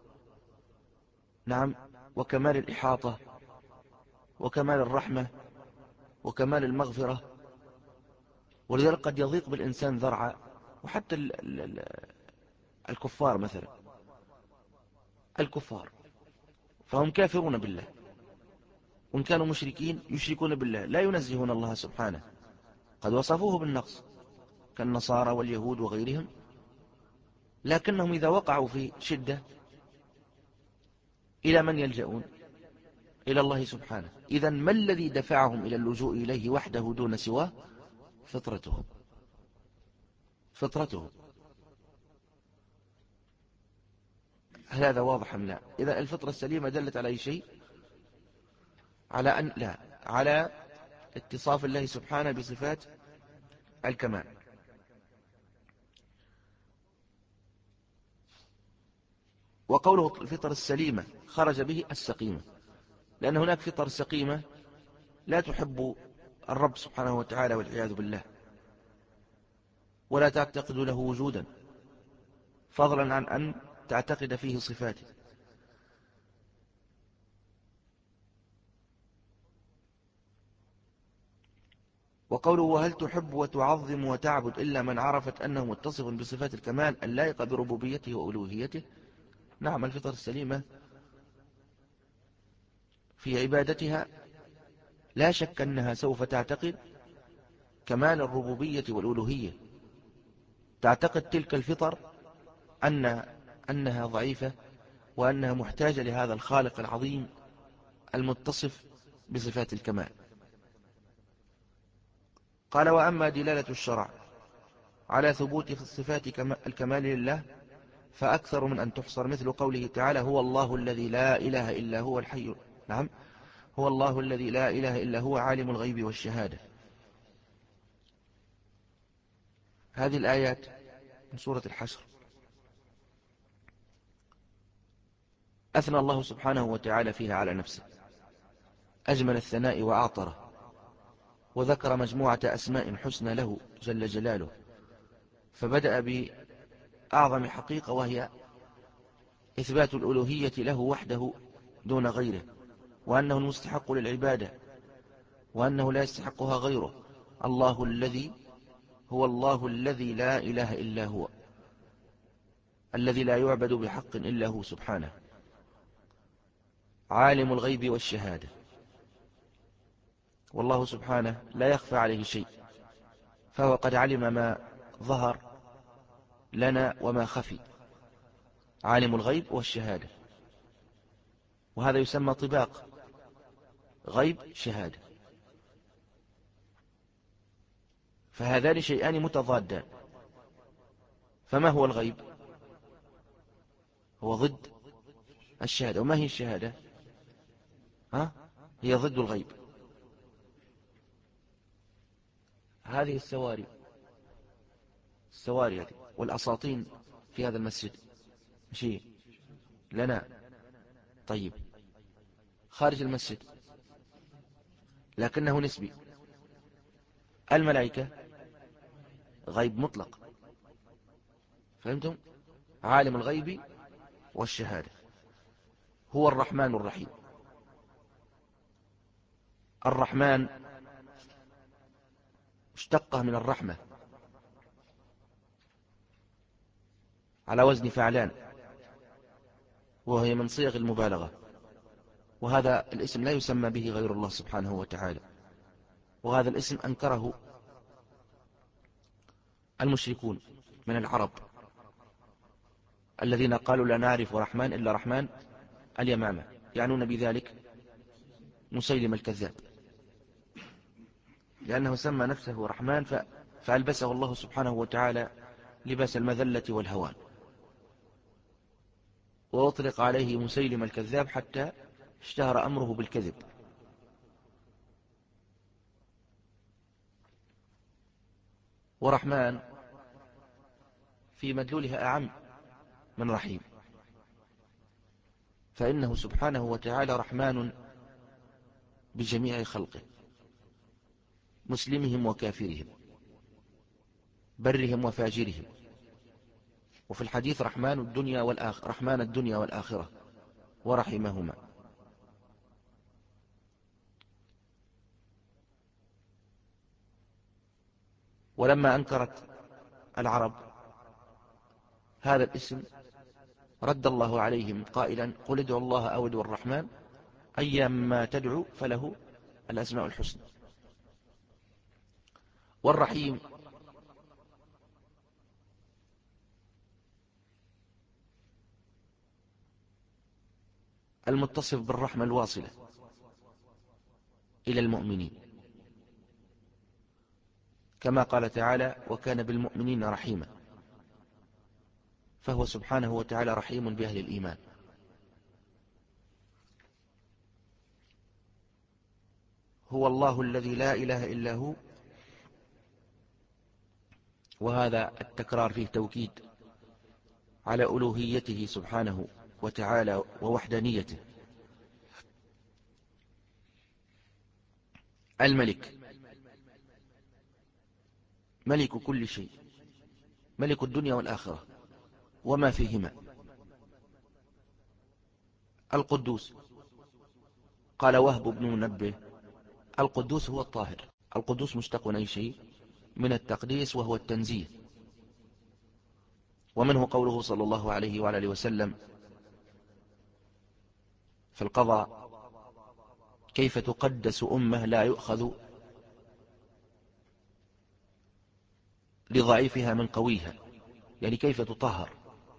نعم، وكمال الإحاطة وكمال الرحمة وكمال المغفرة. ولذلك قد يضيق بالإنسان ذرعا، وحتى ال ال الكفار مثلا، الكفار فهم كافرون بالله، وإن كانوا مشركين يشركون بالله، لا ينزهون الله سبحانه، قد وصفوه بالنقص كالنصارى واليهود وغيرهم، لكنهم إذا وقعوا في شدة إلى من يلجؤون؟ إلى الله سبحانه. إذن ما الذي دفعهم إلى اللجوء إليه وحده دون سواه؟ فطرتهم فطرتهم هل هذا واضح أم لا؟ إذا الفطرة السليمة دلت على أي شيء؟ على أن لا على اتصاف الله سبحانه بصفات الكمال. وقوله الفطر السليمة خرج به السقيمة، لأن هناك فطر سقيمة لا تحب الرب سبحانه وتعالى والعياذ بالله، ولا تعتقد له وجودا، فضلا عن أن تعتقد فيه صفاته. وقوله وهل تحب وتعظم وتعبد إلا من عرفت أنه متصف بصفات الكمال اللائقة بربوبيته وألوهيته. نعم، الفطر السليمة في عبادتها لا شك أنها سوف تعتقد كمال الربوبية والألوهية، تعتقد تلك الفطر أن أنها ضعيفة، وأنها محتاجة لهذا الخالق العظيم المتصف بصفات الكمال. قال وأما دلالة الشرع على ثبوت صفات الكمال لله فأكثر من أن تحصر، مثل قوله تعالى هو الله الذي لا إله إلا هو الحي، نعم، هو الله الذي لا إله إلا هو عالم الغيب والشهادة. هذه الآيات من سورة الحشر أثنى الله سبحانه وتعالى فيها على نفسه أجمل الثناء وأعطره، وذكر مجموعة أسماء حسنى له جل جلاله، فبدأ بأعظم حقيقة وهي إثبات الألوهية له وحده دون غيره، وأنه المستحق للعبادة، وأنه لا يستحقها غيره. الله الذي هو الله الذي لا إله إلا هو، الذي لا يعبد بحق إلا هو سبحانه، عالم الغيب والشهادة، والله سبحانه لا يخفى عليه شيء، فهو قد علم ما ظهر لنا وما خفي، عالم الغيب والشهادة. وهذا يسمى طباق، غيب شهادة، فهذان شيئان متضادان. فما هو الغيب؟ هو ضد الشهادة. وما هي الشهادة؟ ها؟ هي ضد الغيب. هذه السواري السواري هذه والأساطين في هذا المسجد شيء لنا طيب خارج المسجد، لكنه نسبي. الملائكة غيب مطلق، فهمتم؟ عالم الغيب والشهادة. هو الرحمن الرحيم. الرحمن اشتقه من الرحمة على وزن فعلان، وهي من صيغ المبالغة، وهذا الاسم لا يسمى به غير الله سبحانه وتعالى، وهذا الاسم أنكره المشركون من العرب الذين قالوا لا نعرف رحمن إلا رحمن اليمامة، يعنون بذلك مسيلم الكذاب، لأنه سمى نفسه رحمن فألبسه الله سبحانه وتعالى لباس المذلة والهوان، وأطلق عليه مسيلم الكذاب حتى اشتهر أمره بالكذب. ورحمن في مدلولها أعم من رحيم، فإنه سبحانه وتعالى رحمن بجميع خلقه، مسلمهم وكافرهم، برهم وفاجرهم. وفي الحديث رحمن الدنيا والآخرة، رحمن الدنيا والآخرة ورحمهما. ولما أنكرت العرب هذا الاسم رد الله عليهم قائلا: قل ادعوا الله أو ادعوا الرحمن أيما تدعو فله الأسماء الحسنى. والرحيم المتصف بالرحمة الواصلة إلى المؤمنين، كما قال تعالى: وكان بالمؤمنين رحيما. فهو سبحانه وتعالى رحيم بأهل الإيمان. هو الله الذي لا إله إلا هو، وهذا التكرار فيه توكيد على ألوهيته سبحانه وتعالى ووحدانيته. الملك ملك كل شيء، ملك الدنيا والآخرة وما فيهما. القدوس قال وهب بن منبه: القدوس هو الطاهر. القدوس مشتق أي شيء من التقديس وهو التنزيه. ومنه قوله صلى الله عليه وعلى اله وسلم في القضاء: كيف تقدس أمة لا يؤخذ لضعيفها من قويها، يعني كيف تطهر.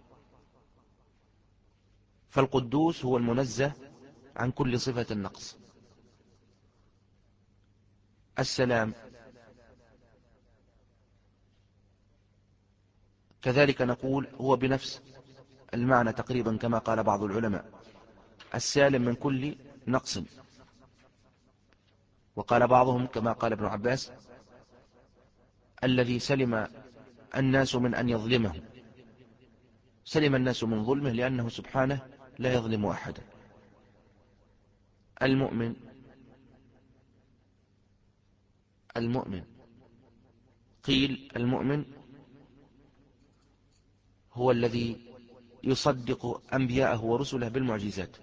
فالقدوس هو المنزه عن كل صفة النقص. السلام كذلك نقول هو بنفس المعنى تقريبا، كما قال بعض العلماء: السالم من كل نقص. وقال بعضهم كما قال ابن عباس: الذي سلم الناس من أن يظلمهم، سلم الناس من ظلمه لأنه سبحانه لا يظلم أحدا. المؤمن المؤمن قيل المؤمن هو الذي يصدق أنبياءه ورسله بالمعجزات.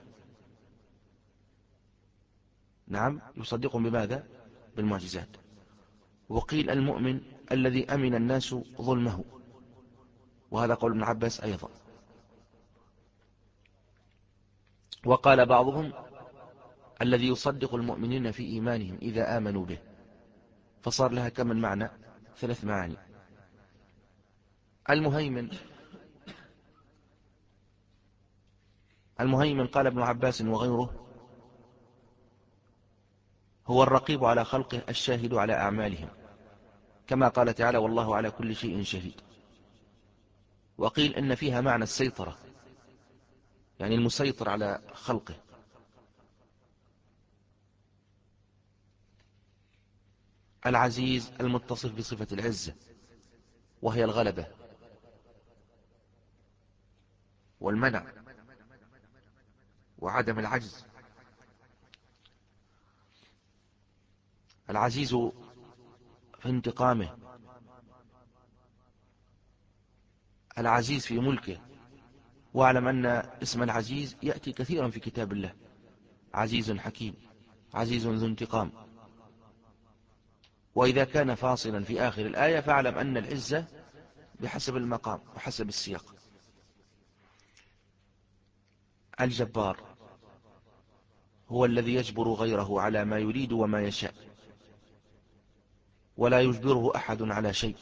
نعم، يصدقهم بماذا؟ بالمعجزات. وقيل المؤمن الذي أمن الناس ظلمه، وهذا قول ابن عباس أيضا. وقال بعضهم الذي يصدق المؤمنين في إيمانهم إذا آمنوا به، فصار لها كم من معنى؟ ثلاث معاني. المهيمن المهيمن قال ابن عباس وغيره: هو الرقيب على خلقه الشاهد على أعمالهم، كما قال تعالى: والله على كل شيء شهيد. وقيل إن فيها معنى السيطرة، يعني المسيطر على خلقه. العزيز المتصف بصفة العزة، وهي الغلبة والمنع وعدم العجز. العزيز في انتقامه، العزيز في ملكه. واعلم أن اسم العزيز يأتي كثيرا في كتاب الله: عزيز حكيم، عزيز ذو انتقام. وإذا كان فاصلا في آخر الآية فاعلم أن العزة بحسب المقام وحسب السياق. الجبار هو الذي يجبر غيره على ما يريد وما يشاء، ولا يجبره أحد على شيء.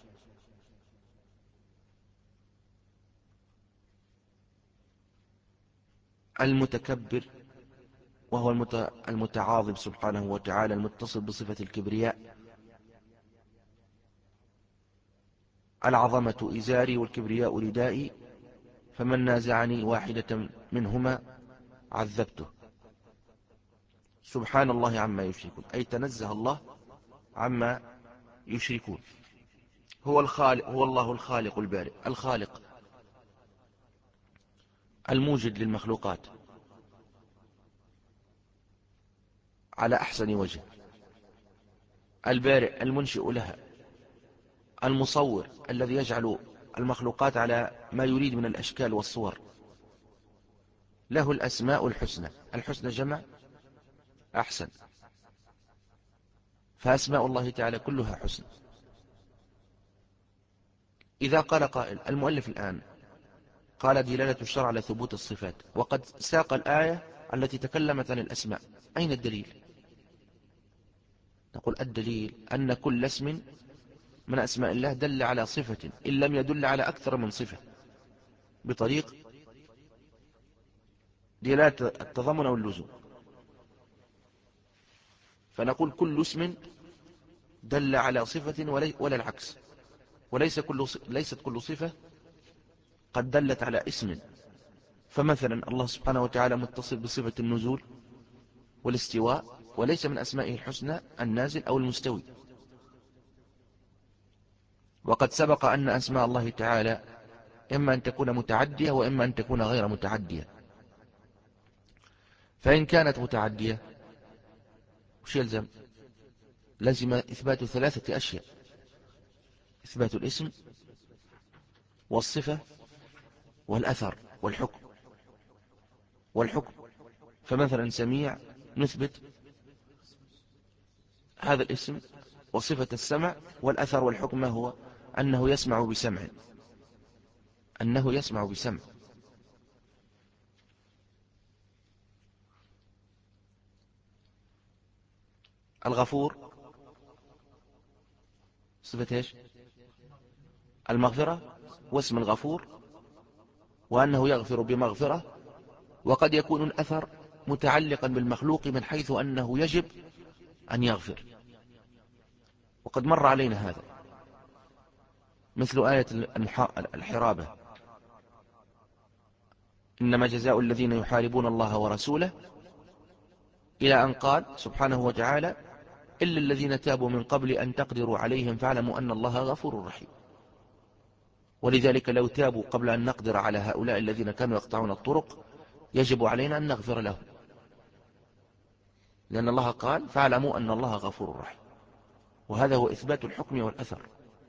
المتكبر وهو المتعاظم سبحانه وتعالى، المتصف بصفة الكبرياء. العظمة إزاري والكبرياء ردائي، فمن نازعني واحدة منهما عذبته. سبحان الله عما يشركون، أي تنزه الله عما يشركون. هو الخالق، هو الله الخالق البارئ، الخالق الموجد للمخلوقات على أحسن وجه، البارئ المنشئ لها، المصور الذي يجعل المخلوقات على ما يريد من الأشكال والصور. له الأسماء الحسنى، الحسنى جمع أحسن، فأسماء الله تعالى كلها حسنى. إذا قال قائل، المؤلف الآن قال دلالة الشرع على ثبوت الصفات، وقد ساق الآية التي تكلمت عن الأسماء، أين الدليل؟ نقول الدليل أن كل اسم من أسماء الله دل على صفة إن لم يدل على أكثر من صفة، بطريق دلالة التضمن أو اللزوم. فنقول كل اسم دل على صفة ولا العكس، وليس كل ليست كل صفة قد دلت على اسم. فمثلا الله سبحانه وتعالى متصل بصفة النزول والاستواء، وليس من أسمائه الحسنى النازل أو المستوي. وقد سبق أن أسماء الله تعالى إما أن تكون متعدية وإما أن تكون غير متعدية. فإن كانت متعدية وش يلزم؟ لزم إثبات ثلاثة أشياء: إثبات الاسم والصفة والأثر والحكم. والحكم فمثلا سميع نثبت هذا الاسم وصفة السمع، والأثر والحكم هو أنه يسمع بسمع، أنه يسمع بسمع. الغفور صفة ايش؟ المغفرة، واسم الغفور، وأنه يغفر بمغفرة. وقد يكون الأثر متعلقا بالمخلوق من حيث أنه يجب أن يغفر، وقد مر علينا هذا، مثل آية الحرابة: إنما جزاء الذين يحاربون الله ورسوله، إلى أن قال سبحانه وتعالى: إلا الذين تابوا من قبل أن تقدروا عليهم فاعلموا أن الله غفور رحيم. ولذلك لو تابوا قبل أن نقدر على هؤلاء الذين كانوا يقطعون الطرق يجب علينا أن نغفر لهم، لأن الله قال فاعلموا أن الله غفور رحيم. وهذا هو إثبات الحكم والأثر.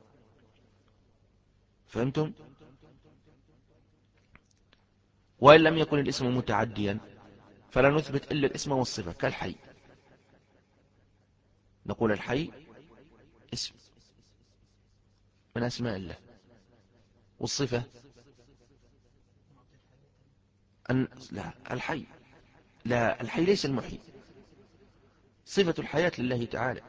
فهمتم؟ وإن لم يكن الاسم متعديا فلا نثبت إلا الاسم والصفة، كالحي. نقول الحي اسم من أسماء الله، والصفة أن لا الحي لا الحي ليس المحيي، صفة الحياة لله تعالى.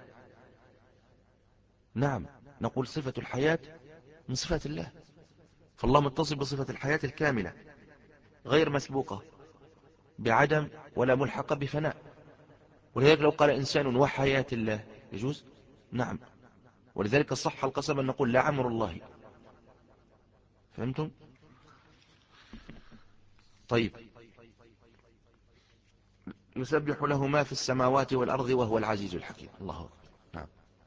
نعم، نقول صفة الحياة من صفات الله، فالله متصل بصفة الحياة الكاملة غير مسبوقة بعدم ولا ملحقة بفناء. ولذلك لو قال إنسان وحياة الله يجوز؟ نعم. ولذلك صح القسم أن نقول لعمر الله. فهمتم؟ طيب، يسبح له ما في السماوات والأرض وهو العزيز الحكيم. الله أكبر. نعم.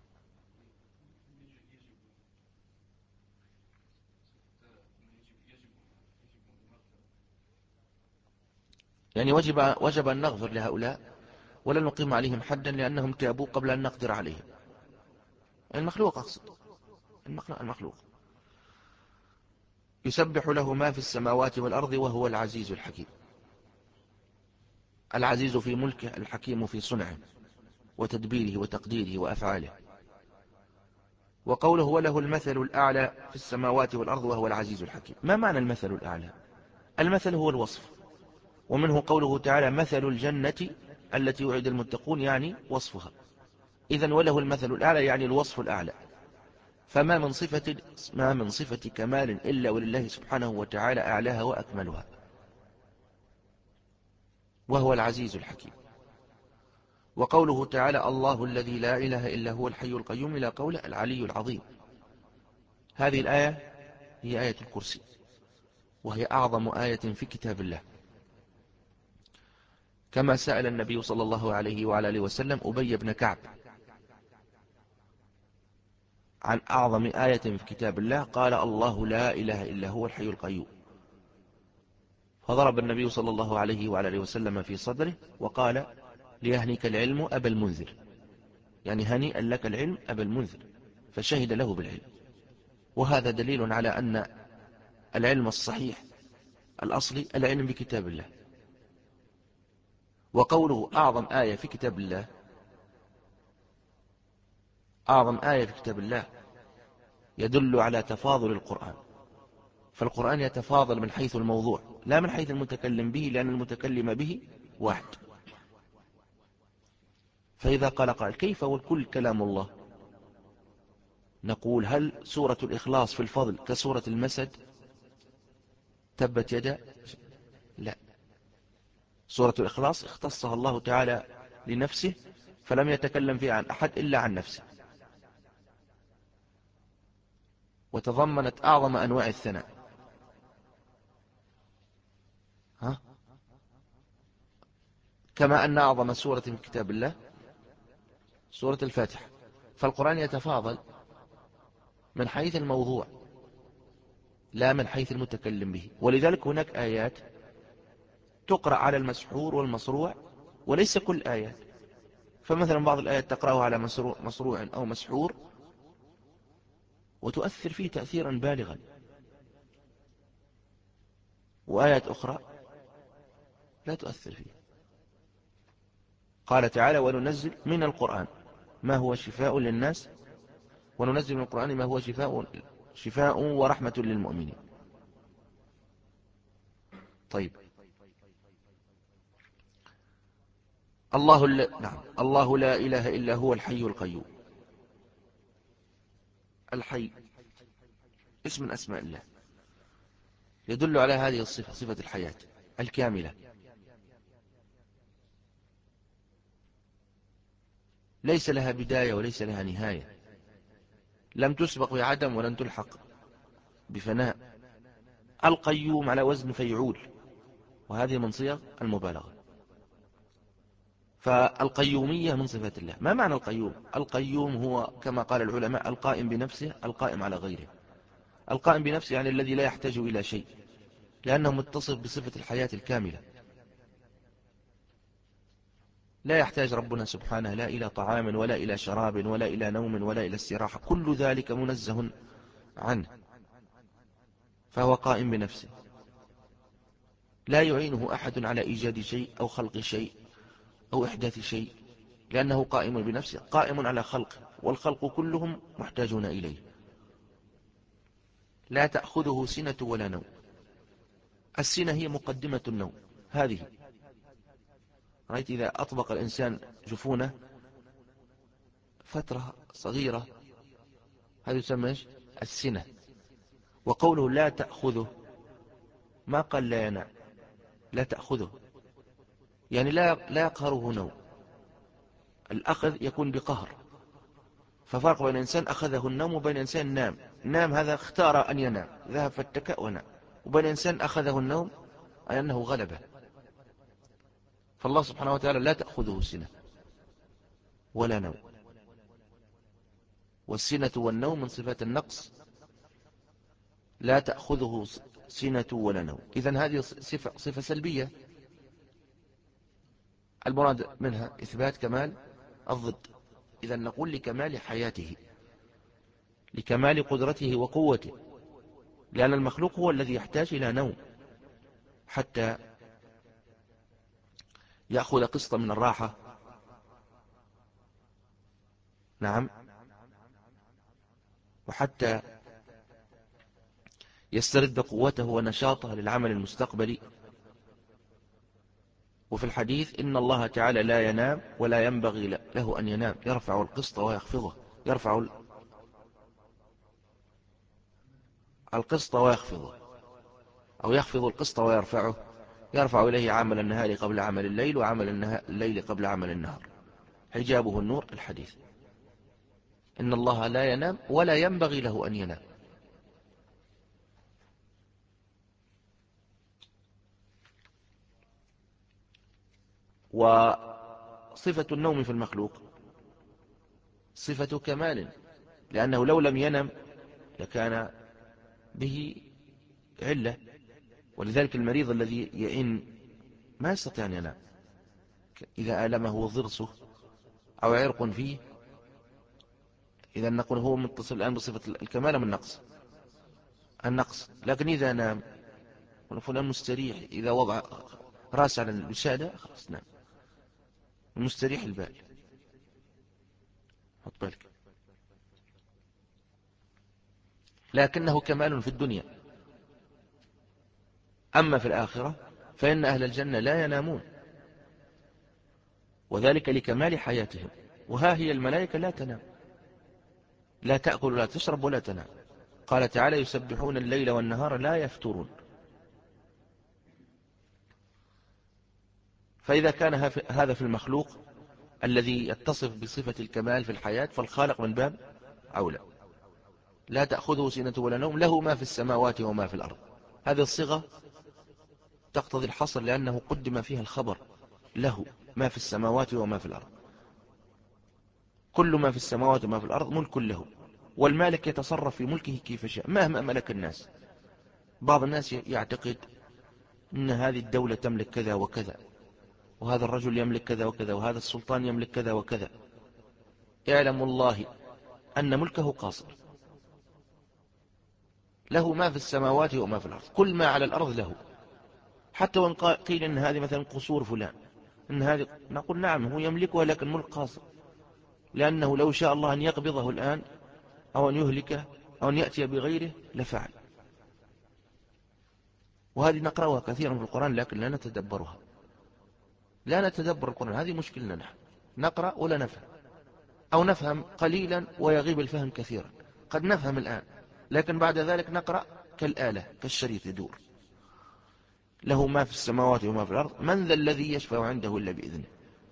يعني وجب, وجب أن نغفر لهؤلاء ولا نقيم عليهم حدا لأنهم تابوا قبل أن نقدر عليهم. المخلوق أقصد، المخلوق, المخلوق. يسبح له ما في السماوات والأرض وهو العزيز الحكيم. العزيز في ملكه، الحكيم في صنعه وتدبيره وتقديره وأفعاله. وقوله وله المثل الأعلى في السماوات والأرض وهو العزيز الحكيم. ما معنى المثل الأعلى؟ المثل هو الوصف، ومنه قوله تعالى مثل الجنة التي وعد المتقون، يعني وصفها. إذن وله المثل الأعلى يعني الوصف الأعلى. فما من صفة ما من صفة كمال إلا ولله سبحانه وتعالى أعلاها وأكملها، وهو العزيز الحكيم. وقوله تعالى الله الذي لا إله إلا هو الحي القيوم إلى قوله العلي العظيم. هذه الآية هي آية الكرسي، وهي أعظم آية في كتاب الله، كما سأل النبي صلى الله عليه وعلى آله وسلم أبي بن كعب عن أعظم آية في كتاب الله قال الله لا إله إلا هو الحي القيوم، فضرب النبي صلى الله عليه وعلى آله وسلم في صدره وقال ليهنك العلم أبا المنذر، يعني هنيئا لك العلم أبا المنذر، فشهد له بالعلم. وهذا دليل على أن العلم الصحيح الأصلي العلم بكتاب الله. وقوله أعظم آية في كتاب الله، أعظم آية في كتاب الله يدل على تفاضل القرآن، فالقرآن يتفاضل من حيث الموضوع لا من حيث المتكلم به، لأن المتكلم به واحد. فإذا قال قال كيف والكل كلام الله، نقول هل سورة الإخلاص في الفضل كسورة المسد تبت يدا؟ لا، سورة الإخلاص اختصها الله تعالى لنفسه فلم يتكلم فيها عن أحد إلا عن نفسه، وتضمنت أعظم أنواع الثناء. ها؟ كما أن أعظم سورة في كتاب الله سورة الفاتحة، فالقرآن يتفاضل من حيث الموضوع لا من حيث المتكلم به. ولذلك هناك آيات تقرأ على المسحور والمصروع وليس كل آيات، فمثلا بعض الآيات تقرأها على مصروع أو مسحور وتؤثر فيه تأثيرا بالغا، وآيات أخرى لا تؤثر فيه. قال تعالى وننزل من القرآن ما هو شفاء للناس، وننزل من القرآن ما هو شفاء, شفاء ورحمة للمؤمنين. طيب، الله لا, نعم الله لا إله إلا هو الحي القيوم. الحي اسم من أسماء الله يدل على هذه الصفة، صفة الحياة الكاملة، ليس لها بداية وليس لها نهاية، لم تسبق بعدم ولن تلحق بفناء. القيوم على وزن فيعول، وهذه من صيغ المبالغة. فالقيومية من صفات الله. ما معنى القيوم؟ القيوم هو كما قال العلماء القائم بنفسه القائم على غيره. القائم بنفسه يعني الذي لا يحتاج إلى شيء، لأنه متصف بصفة الحياة الكاملة. لا يحتاج ربنا سبحانه لا إلى طعام ولا إلى شراب ولا إلى نوم ولا إلى استراحة، كل ذلك منزه عنه، فهو قائم بنفسه لا يعينه أحد على إيجاد شيء أو خلق شيء أو إحداث شيء، لأنه قائم بنفسه قائم على خلقه، والخلق كلهم محتاجون إليه. لا تأخذه سنة ولا نوم. السنة هي مقدمة النوم، هذه رأيت إذا أطبق الإنسان جفونه فترة صغيرة هذا يسمى السنة. وقوله لا تأخذه ما قال لا ينام، لا تأخذه يعني لا لا يقهره نوم. الأخذ يكون بقهر، ففرق بين إنسان أخذه النوم وبين إنسان نام. نام هذا اختار أن ينام، ذهب فاتكأ ونام، وبين إنسان أخذه النوم أي أنه غلبه. فالله سبحانه وتعالى لا تأخذه سنة ولا نوم، والسنة والنوم من صفات النقص، لا تأخذه سنة ولا نوم. إذن هذه صفة, صفة سلبية، المراد منها إثبات كمال الضد. إذن نقول لكمال حياته، لكمال قدرته وقوته، لأن المخلوق هو الذي يحتاج إلى نوم حتى يأخذ قسط من الراحة، نعم، وحتى يسترد قوته ونشاطه للعمل المستقبلي. وفي الحديث إن الله تعالى لا ينام ولا ينبغي له أن ينام، يرفع القسط ويخفضه، يرفع القسط ويخفضه، أو يخفض القسط ويرفعه، يرفع إليه عمل النهار قبل عمل الليل وعمل الليل قبل عمل النهار، حجابه النور. الحديث إن الله لا ينام ولا ينبغي له أن ينام. وصفة النوم في المخلوق صفة كمال لأنه لو لم ينم لكان به علة. ولذلك المريض الذي يئن ما يستطيع أن ينام، إذا ألمه ضرسه أو عرق فيه، إذا نقول هو متصل الآن بصفة الكمال من النقص النقص لكن إذا نام فلان مستريح، إذا وضع رأس على الوسادة خلاص نام مستريح البال. حط بالك. لكنه كمال في الدنيا. أما في الآخرة فإن أهل الجنة لا ينامون، وذلك لكمال حياتهم. وها هي الملائكة لا تنام، لا تأكل ولا تشرب ولا تنام. قال تعالى يسبحون الليل والنهار لا يفترون. فإذا كان هذا في المخلوق الذي يتصف بصفة الكمال في الحياة، فالخالق من باب أولى. لا تأخذه سنة ولا نوم، له ما في السماوات وما في الأرض. هذه الصيغة تقتضي الحصر لأنه قدم فيها الخبر، له ما في السماوات وما في الأرض. كل ما في السماوات وما في الأرض ملك له، والمالك يتصرف في ملكه كيف شاء مهما ملك الناس. بعض الناس يعتقد أن هذه الدولة تملك كذا وكذا، وهذا الرجل يملك كذا وكذا، وهذا السلطان يملك كذا وكذا. اعلم الله أن ملكه قاصر، له ما في السماوات وما في الأرض، كل ما على الأرض له. حتى وإن قيل إن هذه مثلا قصور فلان، إن هذه نقول نعم هو يملكها لكن ملك قاصر، لأنه لو شاء الله أن يقبضه الآن أو أن يهلكه أو أن يأتي بغيره لفعل. وهذه نقرأها كثيرا في القرآن لكن لا نتدبرها، لا نتدبر القرآن. هذه مشكلة نحن نقرأ ولا نفهم، أو نفهم قليلا ويغيب الفهم كثيرا. قد نفهم الآن لكن بعد ذلك نقرأ كالآلة كالشريط يدور. له ما في السماوات وما في الأرض، من ذا الذي يشفع عنده إلا بإذنه.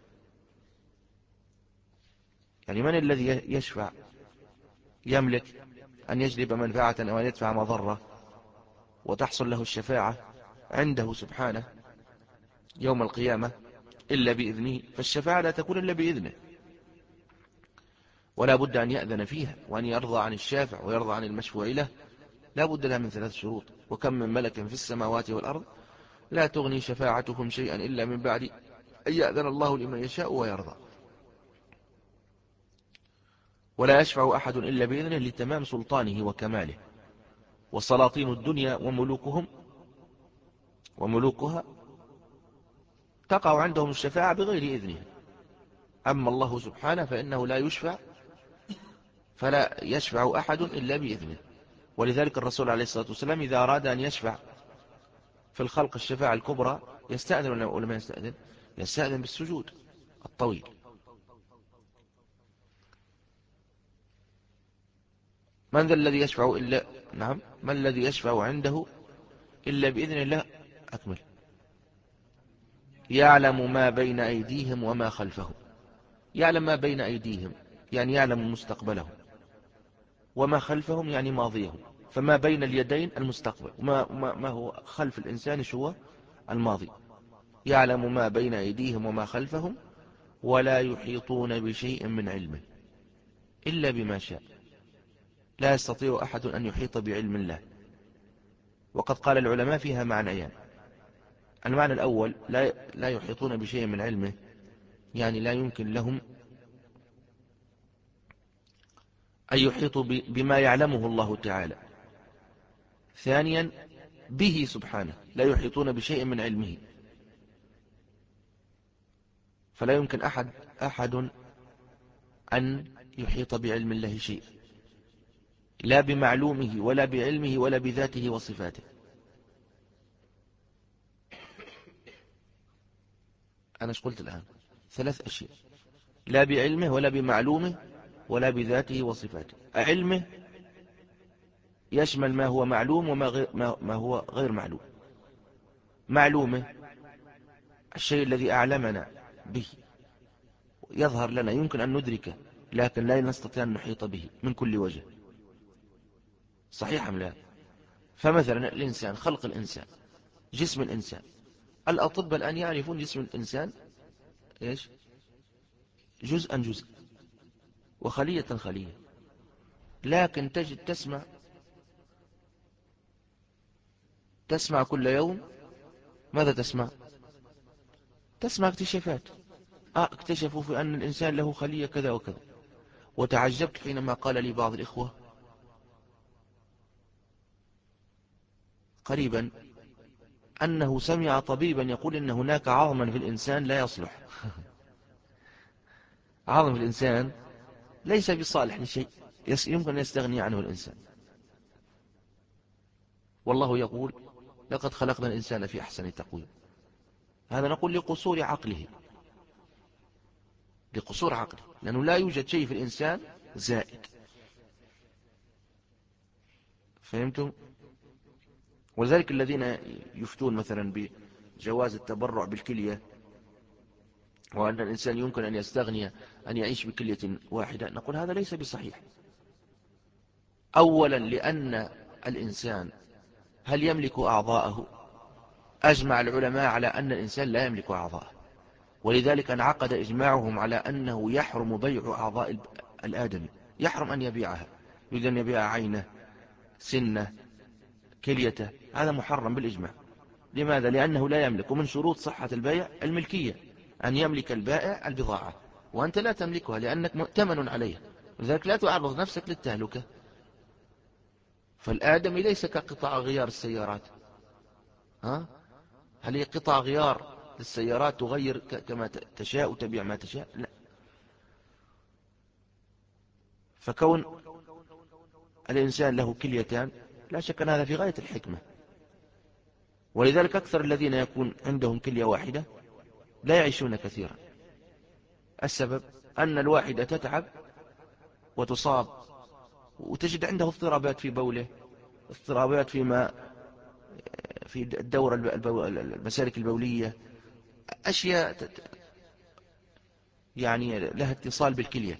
يعني من الذي يشفع يملك أن يجلب منفعة أو أن يدفع مضرة وتحصل له الشفاعة عنده سبحانه يوم القيامة إلا بإذنه. فالشفاعة لا تكون إلا بإذنه، ولا بد أن يأذن فيها وأن يرضى عن الشافع ويرضى عن المشفوع له. لا بد لها من ثلاث شروط. وكم من ملك في السماوات والأرض لا تغني شفاعتهم شيئا إلا من بعد أن يأذن الله لمن يشاء ويرضى. ولا يشفع أحد إلا بإذنه لتمام سلطانه وكماله. وسلاطين الدنيا وملوكهم وملوكها تقع عندهم الشفاعة بغير إذنه. أما الله سبحانه فإنه لا يشفع، فلا يشفع أحد إلا بإذنه. ولذلك الرسول عليه الصلاة والسلام إذا أراد أن يشفع في الخلق الشفاعة الكبرى يستأذن ولا ما يستأذن؟ يستأذن بالسجود الطويل. من ذا الذي يشفع إلا نعم من الذي يشفع عنده إلا بإذن الله. أكمل. يعلم ما بين أيديهم وما خلفهم. يعلم ما بين أيديهم يعني يعلم مستقبلهم، وما خلفهم يعني ماضيهم. فما بين اليدين المستقبل، وما ما هو خلف الإنسان شو الماضي. يعلم ما بين أيديهم وما خلفهم ولا يحيطون بشيء من علمه إلا بما شاء. لا يستطيع أحد أن يحيط بعلم الله. وقد قال العلماء فيها معنيان. المعنى الأول لا لا يحيطون بشيء من علمه، يعني لا يمكن لهم أن يحيطوا بما يعلمه الله تعالى. ثانيا به سبحانه لا يحيطون بشيء من علمه، فلا يمكن أحد أحد أن يحيط بعلم الله شيء، لا بمعلومه ولا بعلمه ولا بذاته وصفاته. أنا ايش قلت الآن؟ ثلاث أشياء: لا بعلمه ولا بمعلومه ولا بذاته وصفاته. علمه يشمل ما هو معلوم وما غير ما هو غير معلوم. معلومه الشيء الذي أعلمنا به يظهر لنا يمكن أن ندركه لكن لا نستطيع أن نحيط به من كل وجه. صحيح أم لا؟ فمثلا الإنسان، خلق الإنسان، جسم الإنسان، الأطباء الآن يعرفون جسم الإنسان إيش؟ جزءا جزء وخلية خلية. لكن تجد تسمع تسمع كل يوم. ماذا تسمع؟ تسمع اكتشافات. آه اكتشفوا في أن الإنسان له خلية كذا وكذا. وتعجبت حينما قال لي بعض الإخوة قريبا أنه سمع طبيبا يقول إن هناك عظما في الإنسان لا يصلح. عظم في الإنسان ليس بصالح لشيء، يمكن أن يستغني عنه الإنسان. والله يقول لقد خلقنا الإنسان في أحسن تقويم. هذا نقول لقصور عقله، لقصور عقله، لأنه لا يوجد شيء في الإنسان زائد. فهمتم؟ ولذلك الذين يفتون مثلا بجواز التبرع بالكلية، وأن الإنسان يمكن أن يستغني أن يعيش بكلية واحدة، نقول هذا ليس بصحيح. أولا لأن الإنسان هل يملك أعضاءه؟ أجمع العلماء على أن الإنسان لا يملك أعضاءه، ولذلك انعقد إجماعهم على أنه يحرم بيع أعضاء الآدمي، يحرم أن يبيعها. يريد أن يبيع عينه، سنه، كليته، هذا محرم بالإجماع. لماذا؟ لأنه لا يملك. ومن شروط صحة البيع الملكية، أن يملك البائع البضاعة، وأنت لا تملكها لأنك مؤتمن عليها، لذلك لا تعرض نفسك للتهلكة. فالآدمي ليس كقطع غيار السيارات. ها؟ هل هي قطع غيار للسيارات تغير كما تشاء وتبيع ما تشاء؟ لا. فكون الإنسان له كليتان لا شك أن هذا في غاية الحكمة. ولذلك أكثر الذين يكون عندهم كلية واحدة لا يعيشون كثيرا. السبب أن الواحدة تتعب وتصاب، وتجد عنده اضطرابات في بوله، اضطرابات فيما في الدورة المسالك البولية، أشياء يعني لها اتصال بالكلية.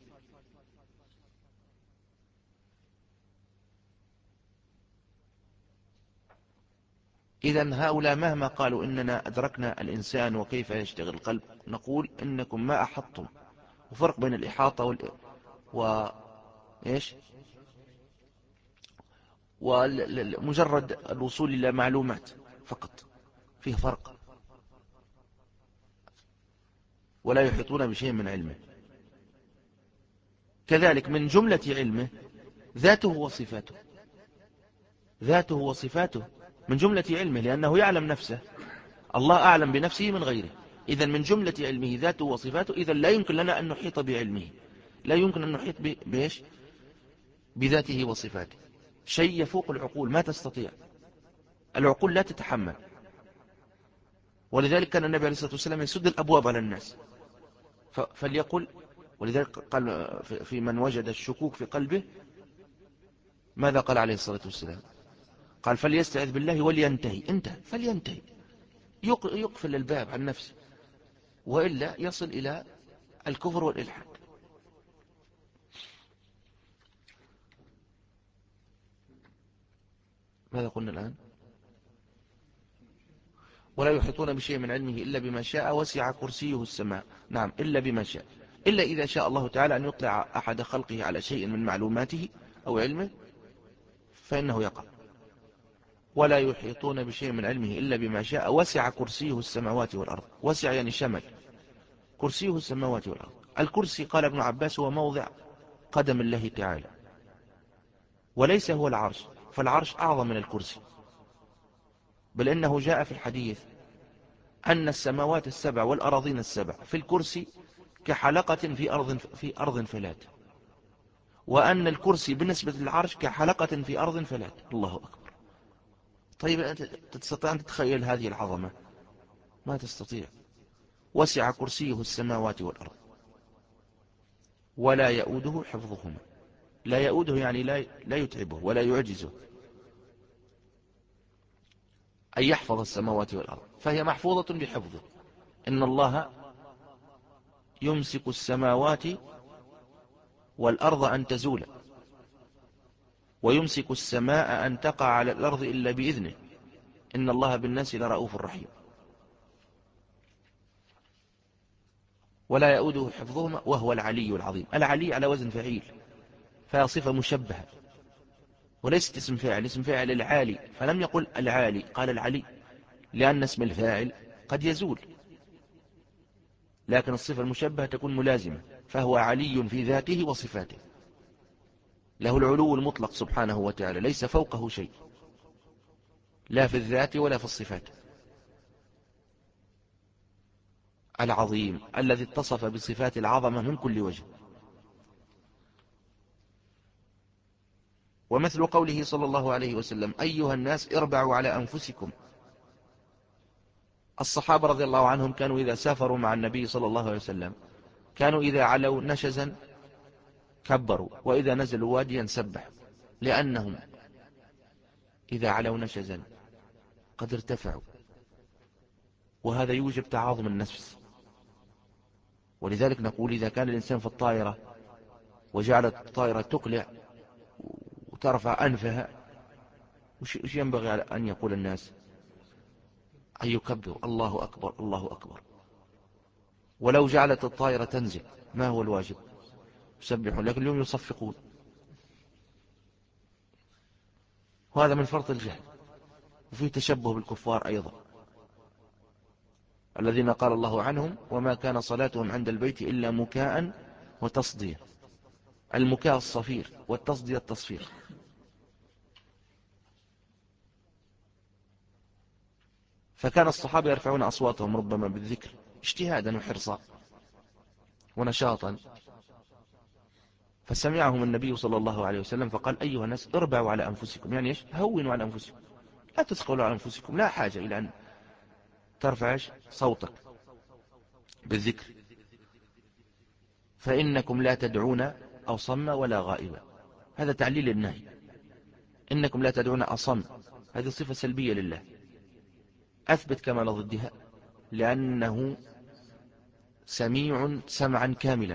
إذن هؤلاء مهما قالوا إننا أدركنا الإنسان وكيف يشتغل القلب، نقول إنكم ما أحطتم. وفرق بين الإحاطة وال... و... إيش؟ ومجرد الوصول إلى معلومات فقط، فيه فرق. ولا يحيطون بشيء من علمه. كذلك من جملة علمه ذاته وصفاته، ذاته وصفاته من جملة علمه، لأنه يعلم نفسه. الله أعلم بنفسه من غيره. إذن من جملة علمه ذاته وصفاته. إذن لا يمكن لنا أن نحيط بعلمه، لا يمكن أن نحيط بإيش؟ بذاته وصفاته. شيء يفوق العقول، ما تستطيع العقول، لا تتحمل. ولذلك كان النبي عليه الصلاة والسلام يسد الأبواب على الناس فليقل. ولذلك قال في من وجد الشكوك في قلبه ماذا قال عليه الصلاة والسلام؟ قال فليستعذ بالله ولينتهي. انتهى، فلينتهي، يقفل الباب عن نفسه، وإلا يصل إلى الكفر والإلحاد. ماذا قلنا الآن؟ ولا يحيطون بشيء من علمه إلا بما شاء وسع كرسيه السماء. نعم، إلا بما شاء، إلا إذا شاء الله تعالى أن يطلع أحد خلقه على شيء من معلوماته أو علمه فإنه يقع. ولا يحيطون بشيء من علمه إلا بما شاء وسع كرسيه السماوات والأرض. وسع يعني شمل، كرسيه السماوات والأرض. الكرسي قال ابن عباس هو موضع قدم الله تعالى، وليس هو العرش، فالعرش أعظم من الكرسي. بل إنه جاء في الحديث أن السماوات السبع والأراضين السبع في الكرسي كحلقة في أرض, في أرض فلات، وأن الكرسي بالنسبة للعرش كحلقة في أرض فلات. الله أكبر. طيب أنت تستطيع أن تتخيل هذه العظمة؟ ما تستطيع. وسع كرسيه السماوات والأرض ولا يؤوده حفظهما. لا يؤوده يعني لا لا يتعبه ولا يعجزه، أن يحفظ السماوات والأرض، فهي محفوظة بحفظه. إن الله يمسك السماوات والأرض أن تزولا، ويمسك السماء أن تقع على الأرض إلا بإذنه، إن الله بالناس لرؤوف رحيم. ولا يؤوده حفظهما وهو العلي العظيم. العلي على وزن فعيل، فهي صفة مشبهة وليست اسم فاعل. اسم فاعل العالي، فلم يقل العالي، قال العلي، لأن اسم الفاعل قد يزول، لكن الصفة المشبهة تكون ملازمة. فهو علي في ذاته وصفاته، له العلو المطلق سبحانه وتعالى، ليس فوقه شيء، لا في الذات ولا في الصفات. العظيم الذي اتصف بصفات العظمة من كل وجه. ومثل قوله صلى الله عليه وسلم: أيها الناس اربعوا على أنفسكم. الصحابة رضي الله عنهم كانوا إذا سافروا مع النبي صلى الله عليه وسلم كانوا إذا علوا نشزا كبروا، وإذا نزلوا واديا سبحوا، لأنهم إذا علوا نشزا قد ارتفعوا، وهذا يوجب تعاظم النفس. ولذلك نقول إذا كان الإنسان في الطائرة وجعلت الطائرة تقلع وترفع أنفها، وش ينبغي أن يقول الناس؟ أن يكبر: الله أكبر الله أكبر. ولو جعلت الطائرة تنزل ما هو الواجب؟ يسبحون، لكن اليوم يصفقون. وهذا من فرط الجهل، وفيه تشبه بالكفار أيضا الذين قال الله عنهم: وما كان صلاتهم عند البيت إلا مكاء وتصدية. المكاء الصفير والتصدية التصفير. فكان الصحابة يرفعون أصواتهم ربما بالذكر اجتهادا وحرصا ونشاطا، فسمعهم النبي صلى الله عليه وسلم فقال: أيها الناس اربعوا على أنفسكم. يعني إيش؟ هونوا على أنفسكم، لا تثقلوا على أنفسكم، لا حاجة إلى أن ترفع صوتك بالذكر، فإنكم لا تدعون أصم ولا غائبا. هذا تعليل النهي. إنكم لا تدعون أصم، هذه صفة سلبية لله، أثبت كمال ضدها، لأنه سميع سمعا كاملا.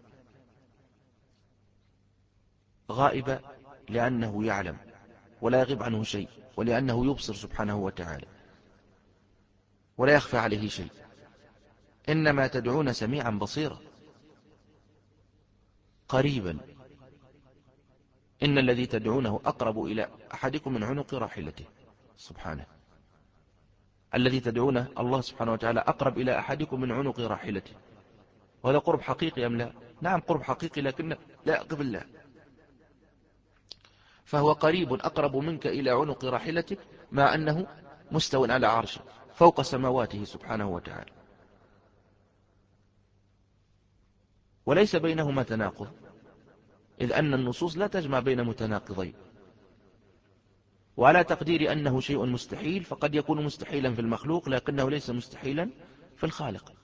غائب لأنه يعلم ولا يغيب عنه شيء، ولأنه يبصر سبحانه وتعالى ولا يخفى عليه شيء. إنما تدعون سميعا بصيرا قريبا. إن الذي تدعونه أقرب إلى أحدكم من عنق راحلته سبحانه. الذي تدعونه الله سبحانه وتعالى أقرب إلى أحدكم من عنق راحلته. وهذا قرب حقيقي أم لا؟ نعم قرب حقيقي، لكن لا قبل الله. فهو قريب أقرب منك إلى عنق راحلتك، مع أنه مستوى على عرشه فوق سماواته سبحانه وتعالى، وليس بينهما تناقض، إذ أن النصوص لا تجمع بين متناقضين. وعلى تقدير أنه شيء مستحيل، فقد يكون مستحيلا في المخلوق لكنه ليس مستحيلا في الخالق.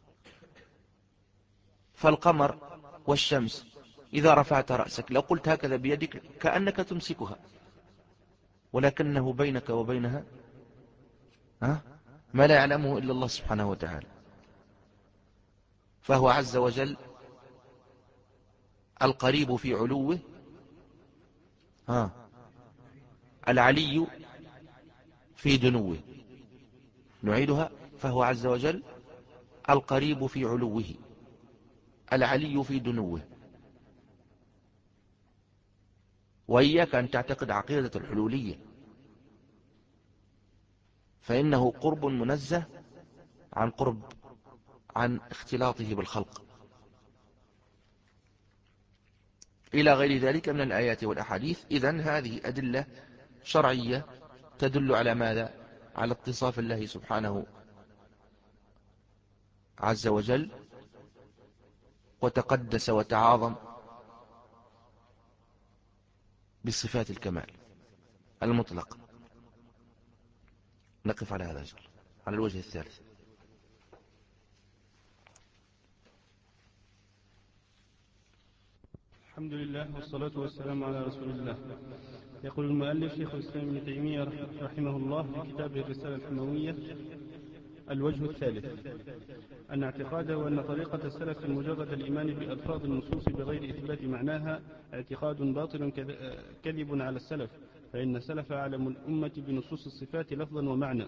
فالقمر والشمس إذا رفعت رأسك لو قلت هكذا بيدك كأنك تمسكها، ولكنه بينك وبينها ها ما لا يعلمه إلا الله سبحانه وتعالى. فهو عز وجل القريب في علوه، ها العلي في دنوه. نعيدها: فهو عز وجل القريب في علوه، العلي في دنوه. وإياك أن تعتقد عقيدة الحلولية، فإنه قرب منزه عن قرب عن اختلاطه بالخلق، إلى غير ذلك من الآيات والأحاديث. إذن هذه أدلة شرعية تدل على ماذا؟ على اتصاف الله سبحانه عز وجل وتقدس وتعاظم بصفات الكمال المطلق. نقف على هذا الجزء. على الوجه الثالث: الحمد لله والصلاة والسلام على رسول الله. يقول المؤلف شيخ الإسلام ابن تيمية رحمه الله في كتابه الرسالة الحموية: الوجه الثالث أن اعتقاده أن طريقة السلف مجرد الإيمان بألفاظ النصوص بغير إثبات معناها اعتقاد باطل كذب على السلف، فإن السلف أعلم الأمة بنصوص الصفات لفظا ومعنى،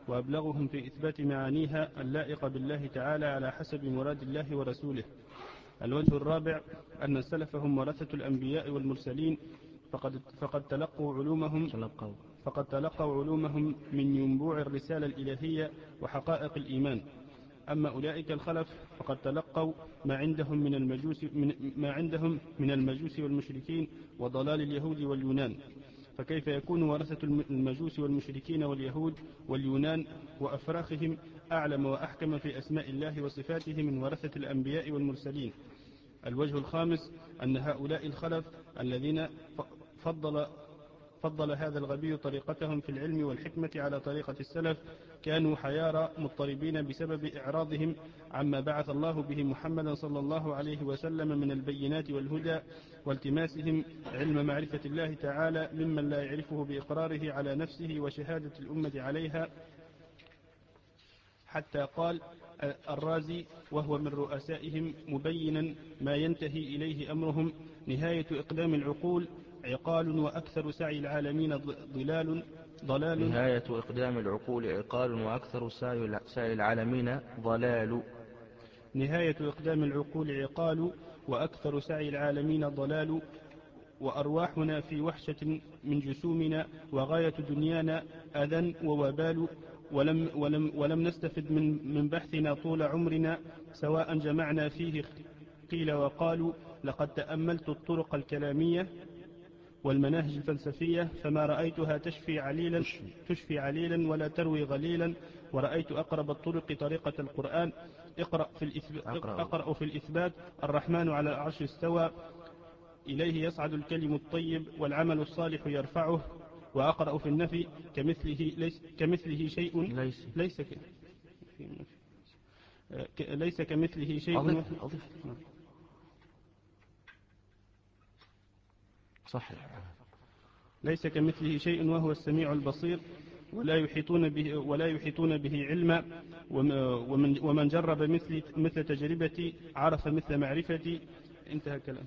وأبلغهم في إثبات معانيها اللائقة بالله تعالى على حسب مراد الله ورسوله. الوجه الرابع أن السلف هم ورثة الأنبياء والمرسلين، فقد, فقد تلقوا علومهم تلقوا فقد تلقوا علومهم من ينبوع الرسالة الإلهية وحقائق الإيمان. أما أولئك الخلف فقد تلقوا ما عندهم من المجوس من ما عندهم من المجوس والمشركين وضلال اليهود واليونان، فكيف يكون ورثة المجوس والمشركين واليهود واليونان وأفراخهم أعلم وأحكم في أسماء الله وصفاته من ورثة الأنبياء والمرسلين؟ الوجه الخامس أن هؤلاء الخلف الذين فضل فضل هذا الغبي طريقتهم في العلم والحكمة على طريقة السلف كانوا حيارى مضطربين بسبب إعراضهم عما بعث الله به محمدا صلى الله عليه وسلم من البينات والهدى، والتماسهم علم معرفة الله تعالى ممن لا يعرفه بإقراره على نفسه وشهادة الأمة عليها، حتى قال الرازي وهو من رؤسائهم مبينا ما ينتهي إليه أمرهم: نهاية إقدام العقول عقال، وأكثر سعي العالمين ضلال ضلال نهاية إقدام العقول عقال، وأكثر سعي العالمين ضلال. نهاية إقدام العقول عقال، وأكثر سعي العالمين ضلال، وأرواحنا في وحشة من جسومنا، وغاية دنيانا أذى ووبال، ولم, ولم, ولم نستفد من, من بحثنا طول عمرنا، سواء جمعنا فيه قيل وقالوا. لقد تأملت الطرق الكلامية والمناهج الفلسفية فما رأيتها تشفي عليلا تشفي عليلا ولا تروي غليلا، ورأيت أقرب الطرق طريقة القرآن. اقرأ في الإثبات, أقرأ في الإثبات الرحمن على العرش استوى، إليه يصعد الكلم الطيب والعمل الصالح يرفعه. وأقرأ في النفي كمثله, ليس كمثله شيء ليس ليس, ك... ليس كمثله شيء. أضف أضف صح. ليس كمثله شيء وهو السميع البصير، ولا يحيطون به ولا يحيطون به علما. ومن ومن جرب مثل مثل تجربتي عرف مثل معرفتي. انتهى كلام.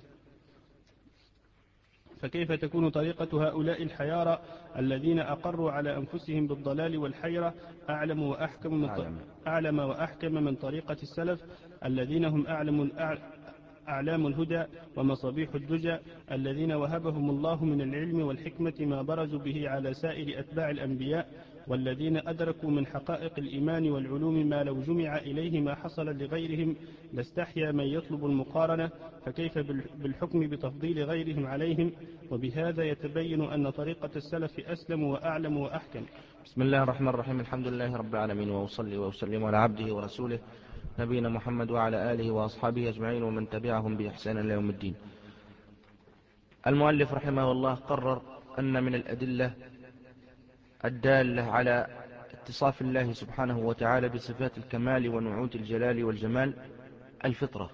فكيف تكون طريقة هؤلاء الحيارى الذين أقروا على أنفسهم بالضلال والحيرة أعلم وأحكم من أعلم, أعلم وأحكم من طريقة السلف الذين هم أعلم أعلام الهدى ومصابيح الدجى، الذين وهبهم الله من العلم والحكمة ما برزوا به على سائر أتباع الأنبياء، والذين أدركوا من حقائق الإيمان والعلوم ما لو جمع إليه ما حصل لغيرهم لاستحيا من يطلب المقارنة، فكيف بالحكم بتفضيل غيرهم عليهم؟ وبهذا يتبين أن طريقة السلف أسلم وأعلم وأحكم. بسم الله الرحمن الرحيم. الحمد لله رب العالمين، وأصلي وأسلم على عبده ورسوله نبينا محمد وعلى آله وأصحابه أجمعين ومن تبعهم بإحسان إلى يوم الدين. المؤلف رحمه الله قرر أن من الأدلة الدالة على اتصاف الله سبحانه وتعالى بصفات الكمال ونعوت الجلال والجمال الفطرة،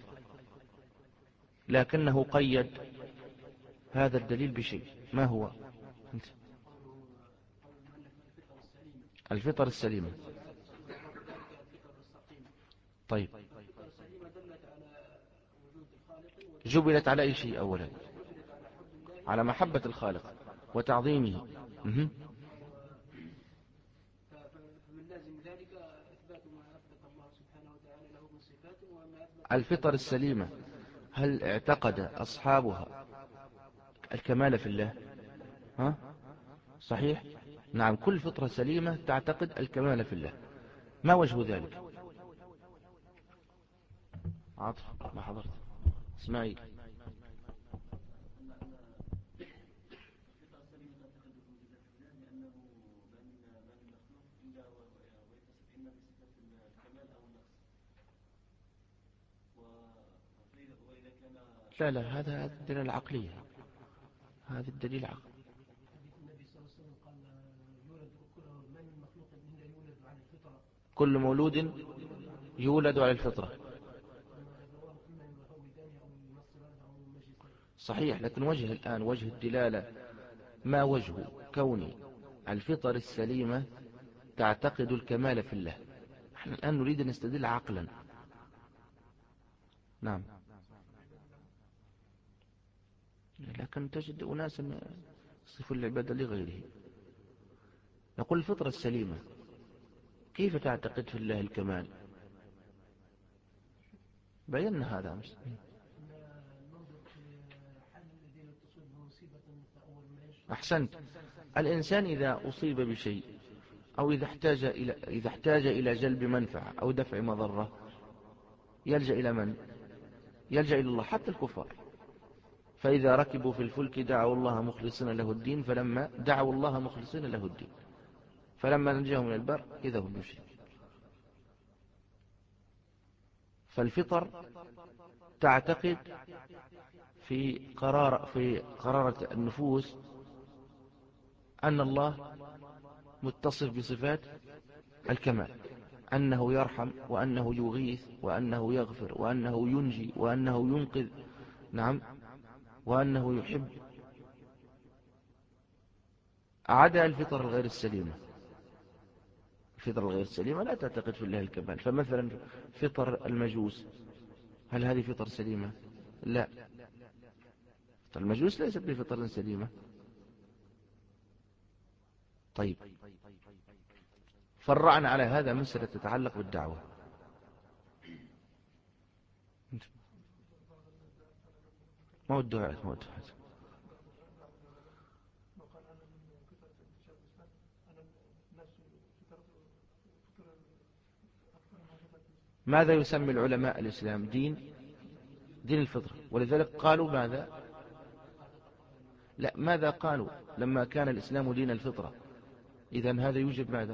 لكنه قيد هذا الدليل بشيء. ما هو؟ الفطر السليمة. طيب، جبلت على أي شيء؟ أولا على محبة الخالق وتعظيمه. مه. الفطر السليمة هل اعتقد أصحابها الكمال في الله؟ ها؟ صحيح؟ نعم، كل فطرة سليمة تعتقد الكمال في الله. ما وجه ذلك؟ عاطف ما حضرت. اسماعيل. لا لا، هذا الدليل العقلية، هذا الدليل عقلي. كل مولود يولد على الفطرة. صحيح، لكن وجه الآن وجه الدلالة ما وجه كون الفطر السليمة تعتقد الكمال في الله؟ نحن الآن نريد أن نستدل عقلا. نعم، لكن تجد أناسا يصفون العبادة لغيره. نقول الفطرة السليمة كيف تعتقد في الله الكمال؟ بينا هذا أمس. أحسنت. الإنسان إذا أصيب بشيء أو إذا احتاج إلى إذا احتاج إلى جلب منفعة أو دفع مضرة يلجأ إلى من؟ يلجأ إلى الله. حتى الكفار فإذا ركبوا في الفلك دعوا الله مخلصين له الدين فلما دعوا الله مخلصين له الدين فلما نجاهم من البر إذا هم يشركون. فالفطر تعتقد في قرار في قرارة النفوس أن الله متصف بصفات الكمال، أنه يرحم وأنه يغيث وأنه يغفر وأنه ينجي وأنه ينقذ، نعم، وأنه يحب، عدا الفطر الغير السليمة. الفطر الغير السليمة لا تعتقد في الله الكمال. فمثلا فطر المجوس، هل هذه فطر سليمة؟ لا، فطر المجوس ليست بفطر سليمة. طيب، فرعنا على هذا مسألة تتعلق بالدعوة. ما هو الدعاء ما هو الدعاء ماذا يسمي العلماء الإسلام؟ دين دين الفطرة. ولذلك قالوا ماذا؟ لا، ماذا قالوا لما كان الإسلام دين الفطرة؟ إذن هذا يوجب ماذا؟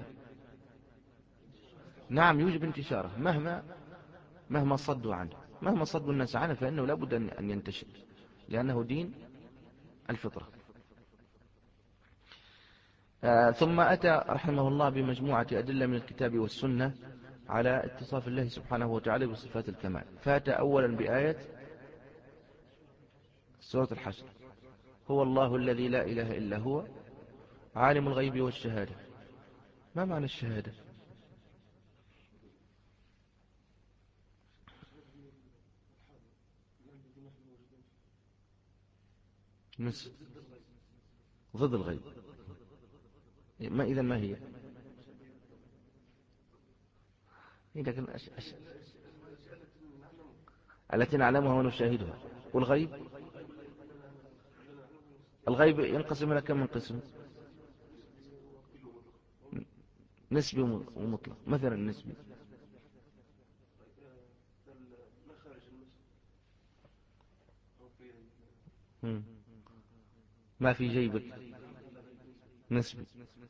نعم، يوجب انتشاره مهما مهما صدوا عنه، مهما صدوا الناس عنه فإنه لابد أن ينتشر لأنه دين الفطرة. آه ثم أتى رحمه الله بمجموعة أدلة من الكتاب والسنة على اتصاف الله سبحانه وتعالى بصفات الكمال. فأتى أولا بآية سورة الحشر: هو الله الذي لا إله إلا هو عالم الغيب والشهادة. ما معنى الشهادة؟ نس ضد الغيب. ما إذا ما هي؟ لكن أش... أش... التي نعلمها ونشاهدها. والغيب، الغيب ينقسم إلى كم من قسم؟ نسبي ومطلق. مثلا نسبي ما في جيبك، نسبي.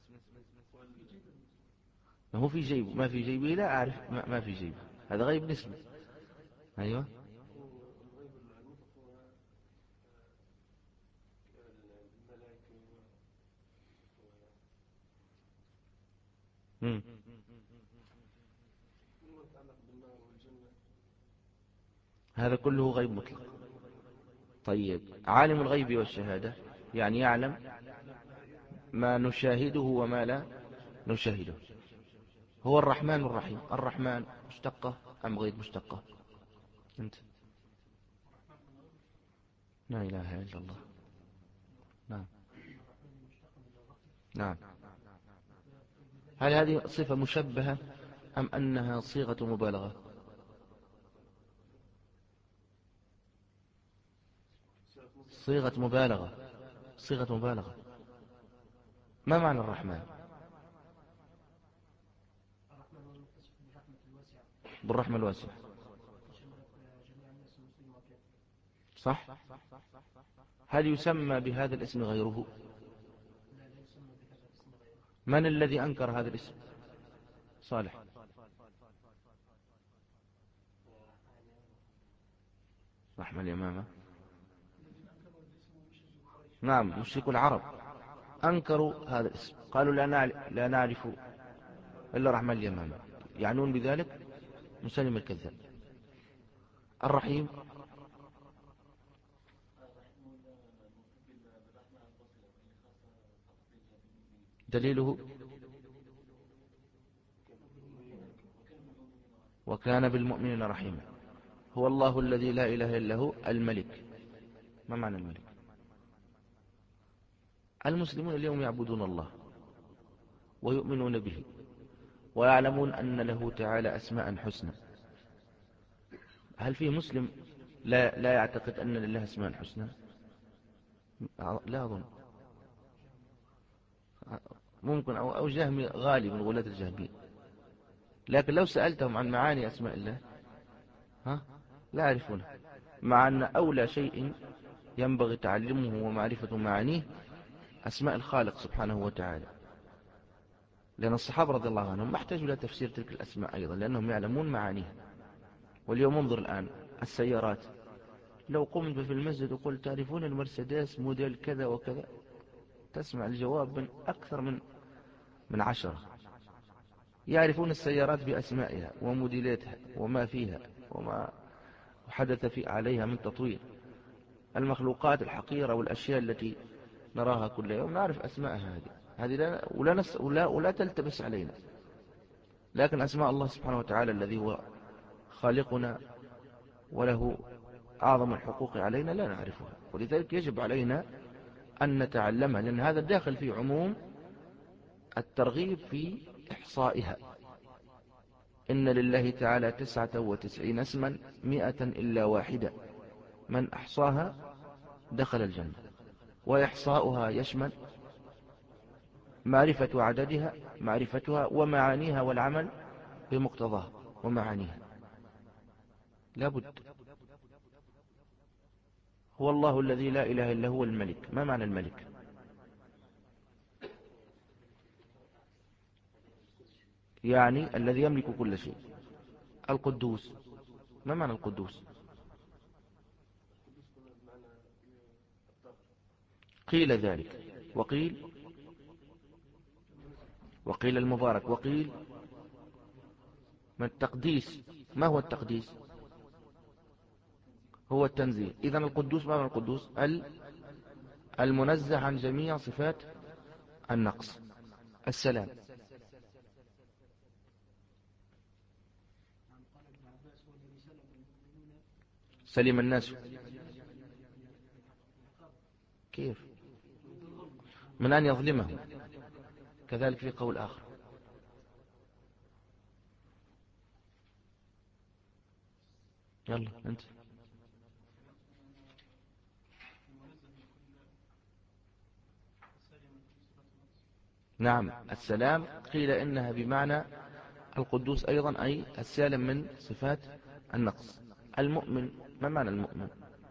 ما هو في جيب ما في جيبي لا أعرف ما, ما في جيبي، هذا غيب نسبي. أيوة. مم. هذا كله غيب مطلق. طيب، عالم الغيب والشهادة يعني يعلم ما نشاهده وما لا نشاهده. هو الرحمن الرحيم. الرحمن مشتقة أم غير مشتقة؟ أنت لا إله إلا الله. نعم نعم. هل هذه صفة مشبهة أم أنها صيغة مبالغة؟ صيغة مبالغة. صيغة مبالغة. ما معنى الرحمن؟ بالرحمة الواسعة، صح؟ هل يسمى بهذا الاسم غيره؟ من الذي أنكر هذا الاسم؟ صالح. رحمة اليمامة. نعم، مشرك العرب أنكروا هذا الاسم، قالوا لا نعرف إلا رحمة اليمامة، يعنون بذلك مسلم الكذاب. الرحيم دليله وكان بالمؤمنين رحيما. هو الله الذي لا إله إلا هو الملك. ما معنى الملك؟ المسلمون اليوم يعبدون الله ويؤمنون به ويعلمون أن له تعالى أسماء حسنى. هل في مسلم لا, لا يعتقد أن لله أسماء حسنى؟ لا أظن. ممكن أو, أو جهمي غالي من غلاة الجهمية. لكن لو سألتهم عن معاني أسماء الله ها لا يعرفونها، مع أن أولى شيء ينبغي تعلمه ومعرفة معانيه أسماء الخالق سبحانه وتعالى، لأن الصحابة رضي الله عنهم ما احتاجوا إلى تفسير تلك الأسماء أيضا لأنهم يعلمون معانيها. واليوم انظر الآن السيارات، لو قمت في المسجد وقلت تعرفون المرسيدس موديل كذا وكذا تسمع الجواب من أكثر من من عشرة. يعرفون السيارات بأسمائها وموديلاتها وما فيها وما حدث في عليها من تطوير. المخلوقات الحقيرة والأشياء التي نراها كل يوم نعرف أسماءها، هذه هذه لا ولا, نس ولا, ولا تلتبس علينا. لكن أسماء الله سبحانه وتعالى الذي هو خالقنا وله أعظم الحقوق علينا لا نعرفها، ولذلك يجب علينا أن نتعلمها، لأن هذا داخل في عموم الترغيب في إحصائها. إن لله تعالى تسعة وتسعين اسما مئة إلا واحدة من أحصاها دخل الجنة. وإحصاؤها يشمل معرفة عددها معرفتها ومعانيها والعمل بمقتضاها ومعانيها. لابد. هو الله الذي لا إله إلا هو الملك. ما معنى الملك؟ يعني الذي يملك كل شيء. القدوس، ما معنى القدوس؟ قيل ذلك وقيل وقيل المبارك وقيل ما التقديس. ما هو التقديس؟ هو التنزيه. إذن القدوس ما معنى القدوس؟ المنزه عن جميع صفات النقص. السلام. سلم الناس كيف؟ من أن يظلمهم. كذلك في قول آخر. يلا أنت. نعم السلام قيل إنها بمعنى القدوس أيضا، أي السالم من صفات النقص. المؤمن، ما معنى المؤمن؟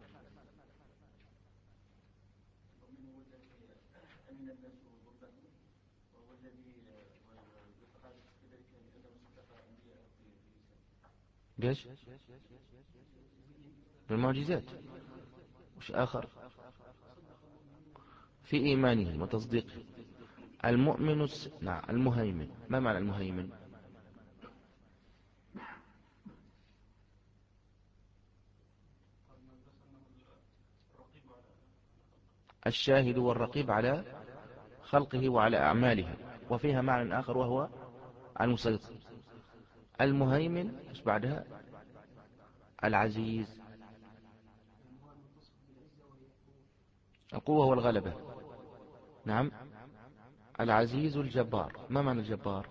ليش؟ بالمعجزات. وش آخر؟ في إيمانهم وتصديقهم. المؤمن الس... نعم المهيمن. ما معنى المهيمن؟ الشاهد والرقيب على خلقه وعلى أعماله. وفيها معنى آخر وهو المسيطر. المهيمن ايش بعدها؟ العزيز، القوة والغلبة. نعم العزيز الجبار. ما معنى الجبار؟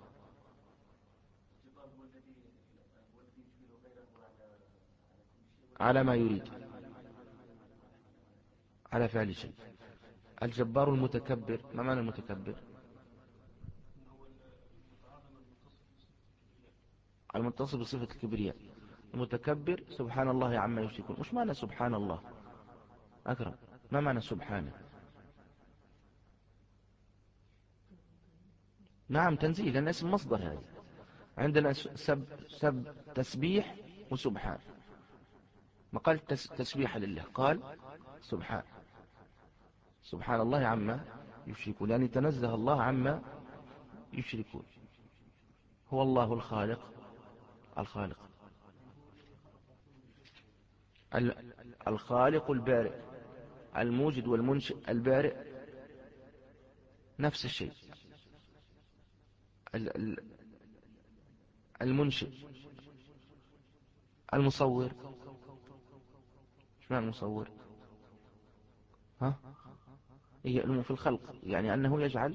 على ما يريد، على فعل شيء. الجبار المتكبر. ما معنى المتكبر؟ المتصف بصفة الكبرياء. المتكبر سبحان الله عما يشركون. مش معنى سبحان الله أكرم؟ ما معنى سبحانه؟ نعم تنزيه، لأن اسم مصدر. هذه عندنا سب, سب تسبيح وسبحان. ما قال تسبيح لله، قال سبحان. سبحان الله عما يشركون، يعني تنزه الله عما يشركون. هو الله الخالق الخالق الخالق البارئ، الموجد والمنشئ البارئ نفس الشيء. المنشئ، المصور. ايش معنى المصور؟ ها هي في الخلق، يعني أنه يجعل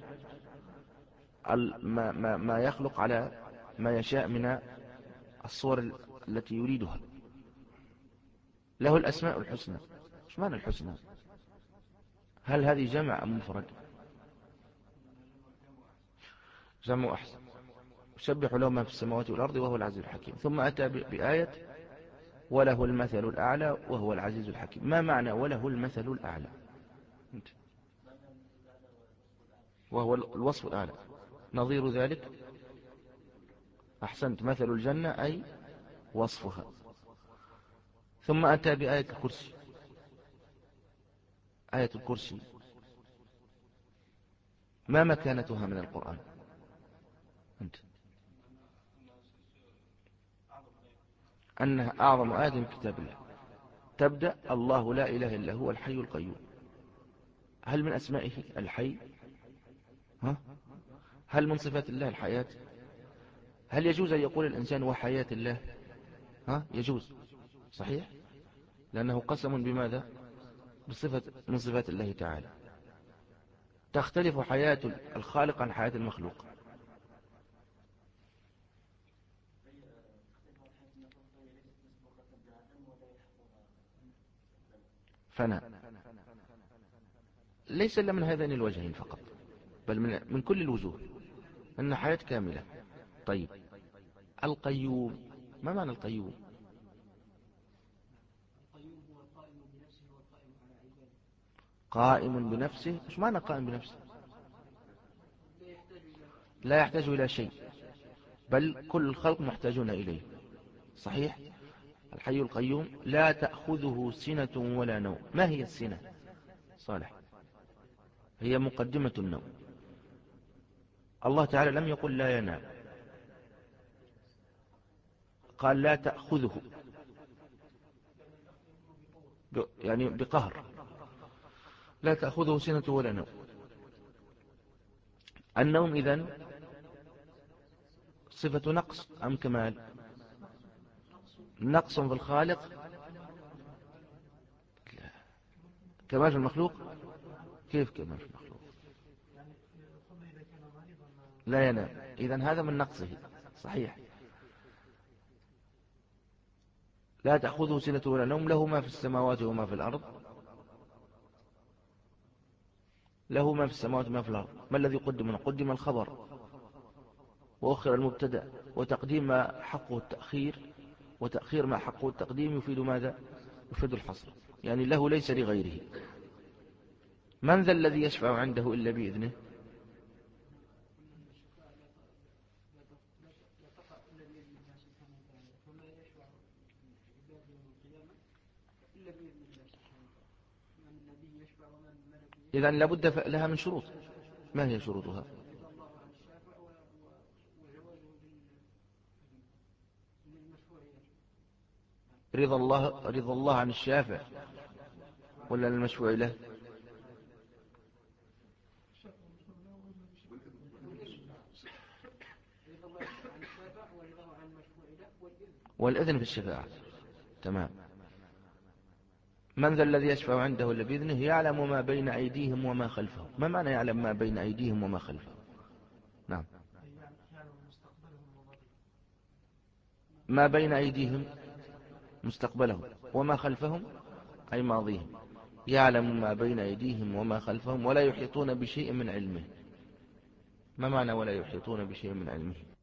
ما, ما, ما يخلق على ما يشاء من الصور التي يريدها. له الأسماء الحسنى. ايش معنى الحسنى؟ هل هذه جمع أم مفرد؟ جمع أحسن. يسبح له ما في السماوات والأرض وهو العزيز الحكيم. ثم أتى بآية وله المثل الأعلى وهو العزيز الحكيم. ما معنى وله المثل الأعلى؟ وهو الوصف الأعلى. نظير ذلك أحسنت، مثل الجنة أي وصفها. ثم أتى بآية الكرسي. آية الكرسي ما مكانتها من القرآن؟ أنت أنها أعظم آية من كتاب الله. تبدأ الله لا إله إلا هو الحي القيوم. هل من أسمائه الحي؟ ها؟ هل من صفات الله الحياة؟ هل يجوز أن يقول الإنسان وحياة الله؟ ها؟ يجوز صحيح، لأنه قسم بماذا؟ بصفة من صفات الله تعالى. تختلف حياة الخالق عن حياة المخلوق. فناء ليس إلا من هذين الوجهين فقط، بل من, من كل الوجوه، أن حياة كاملة. طيب القيوم، ما معنى القيوم؟ قائم بنفسه. إيش معنى قائم بنفسه؟ لا يحتاج إلى شيء، بل كل الخلق محتاجون إليه. صحيح. الحي القيوم لا تأخذه سنة ولا نوم. ما هي السنة؟ صالح، هي مقدمة النوم. الله تعالى لم يقل لا ينام، قال لا تأخذه، يعني بقهر، لا تأخذه سنة ولا نوم. النوم إذن صفة نقص أم كمال؟ نقص في الخالق، كمال في المخلوق. كيف كمال في المخلوق؟ لا ينام، إذن هذا من نقصه. صحيح. لا تأخذه سنة ولا نوم، له ما في السماوات وما في الأرض. له ما في السماوات وما في الأرض. ما الذي قدم؟ قدم الخبر وأخر المبتدأ، وتقديم ما حقه التأخير وتأخير ما حقه التقديم يفيد ماذا؟ يفيد الحصر، يعني له ليس لغيره. من ذا الذي يشفع عنده إلا بإذنه؟ إذن لابد لها من شروط. ما هي شروطها؟ رضا الله رضا الله عن الشافع ولا المشفوع له؟ والإذن في الشفاعة. تمام. من ذا الذي يشفع عنده إلا بإذنه يعلم ما بين أيديهم وما خلفهم. ما معنى يعلم ما بين أيديهم وما خلفهم؟ نعم. ما بين أيديهم مستقبلهم، وما خلفهم أي ماضيهم. يعلم ما بين أيديهم وما خلفهم ولا يحيطون بشيء من علمه. ما معنى ولا يحيطون بشيء من علمه؟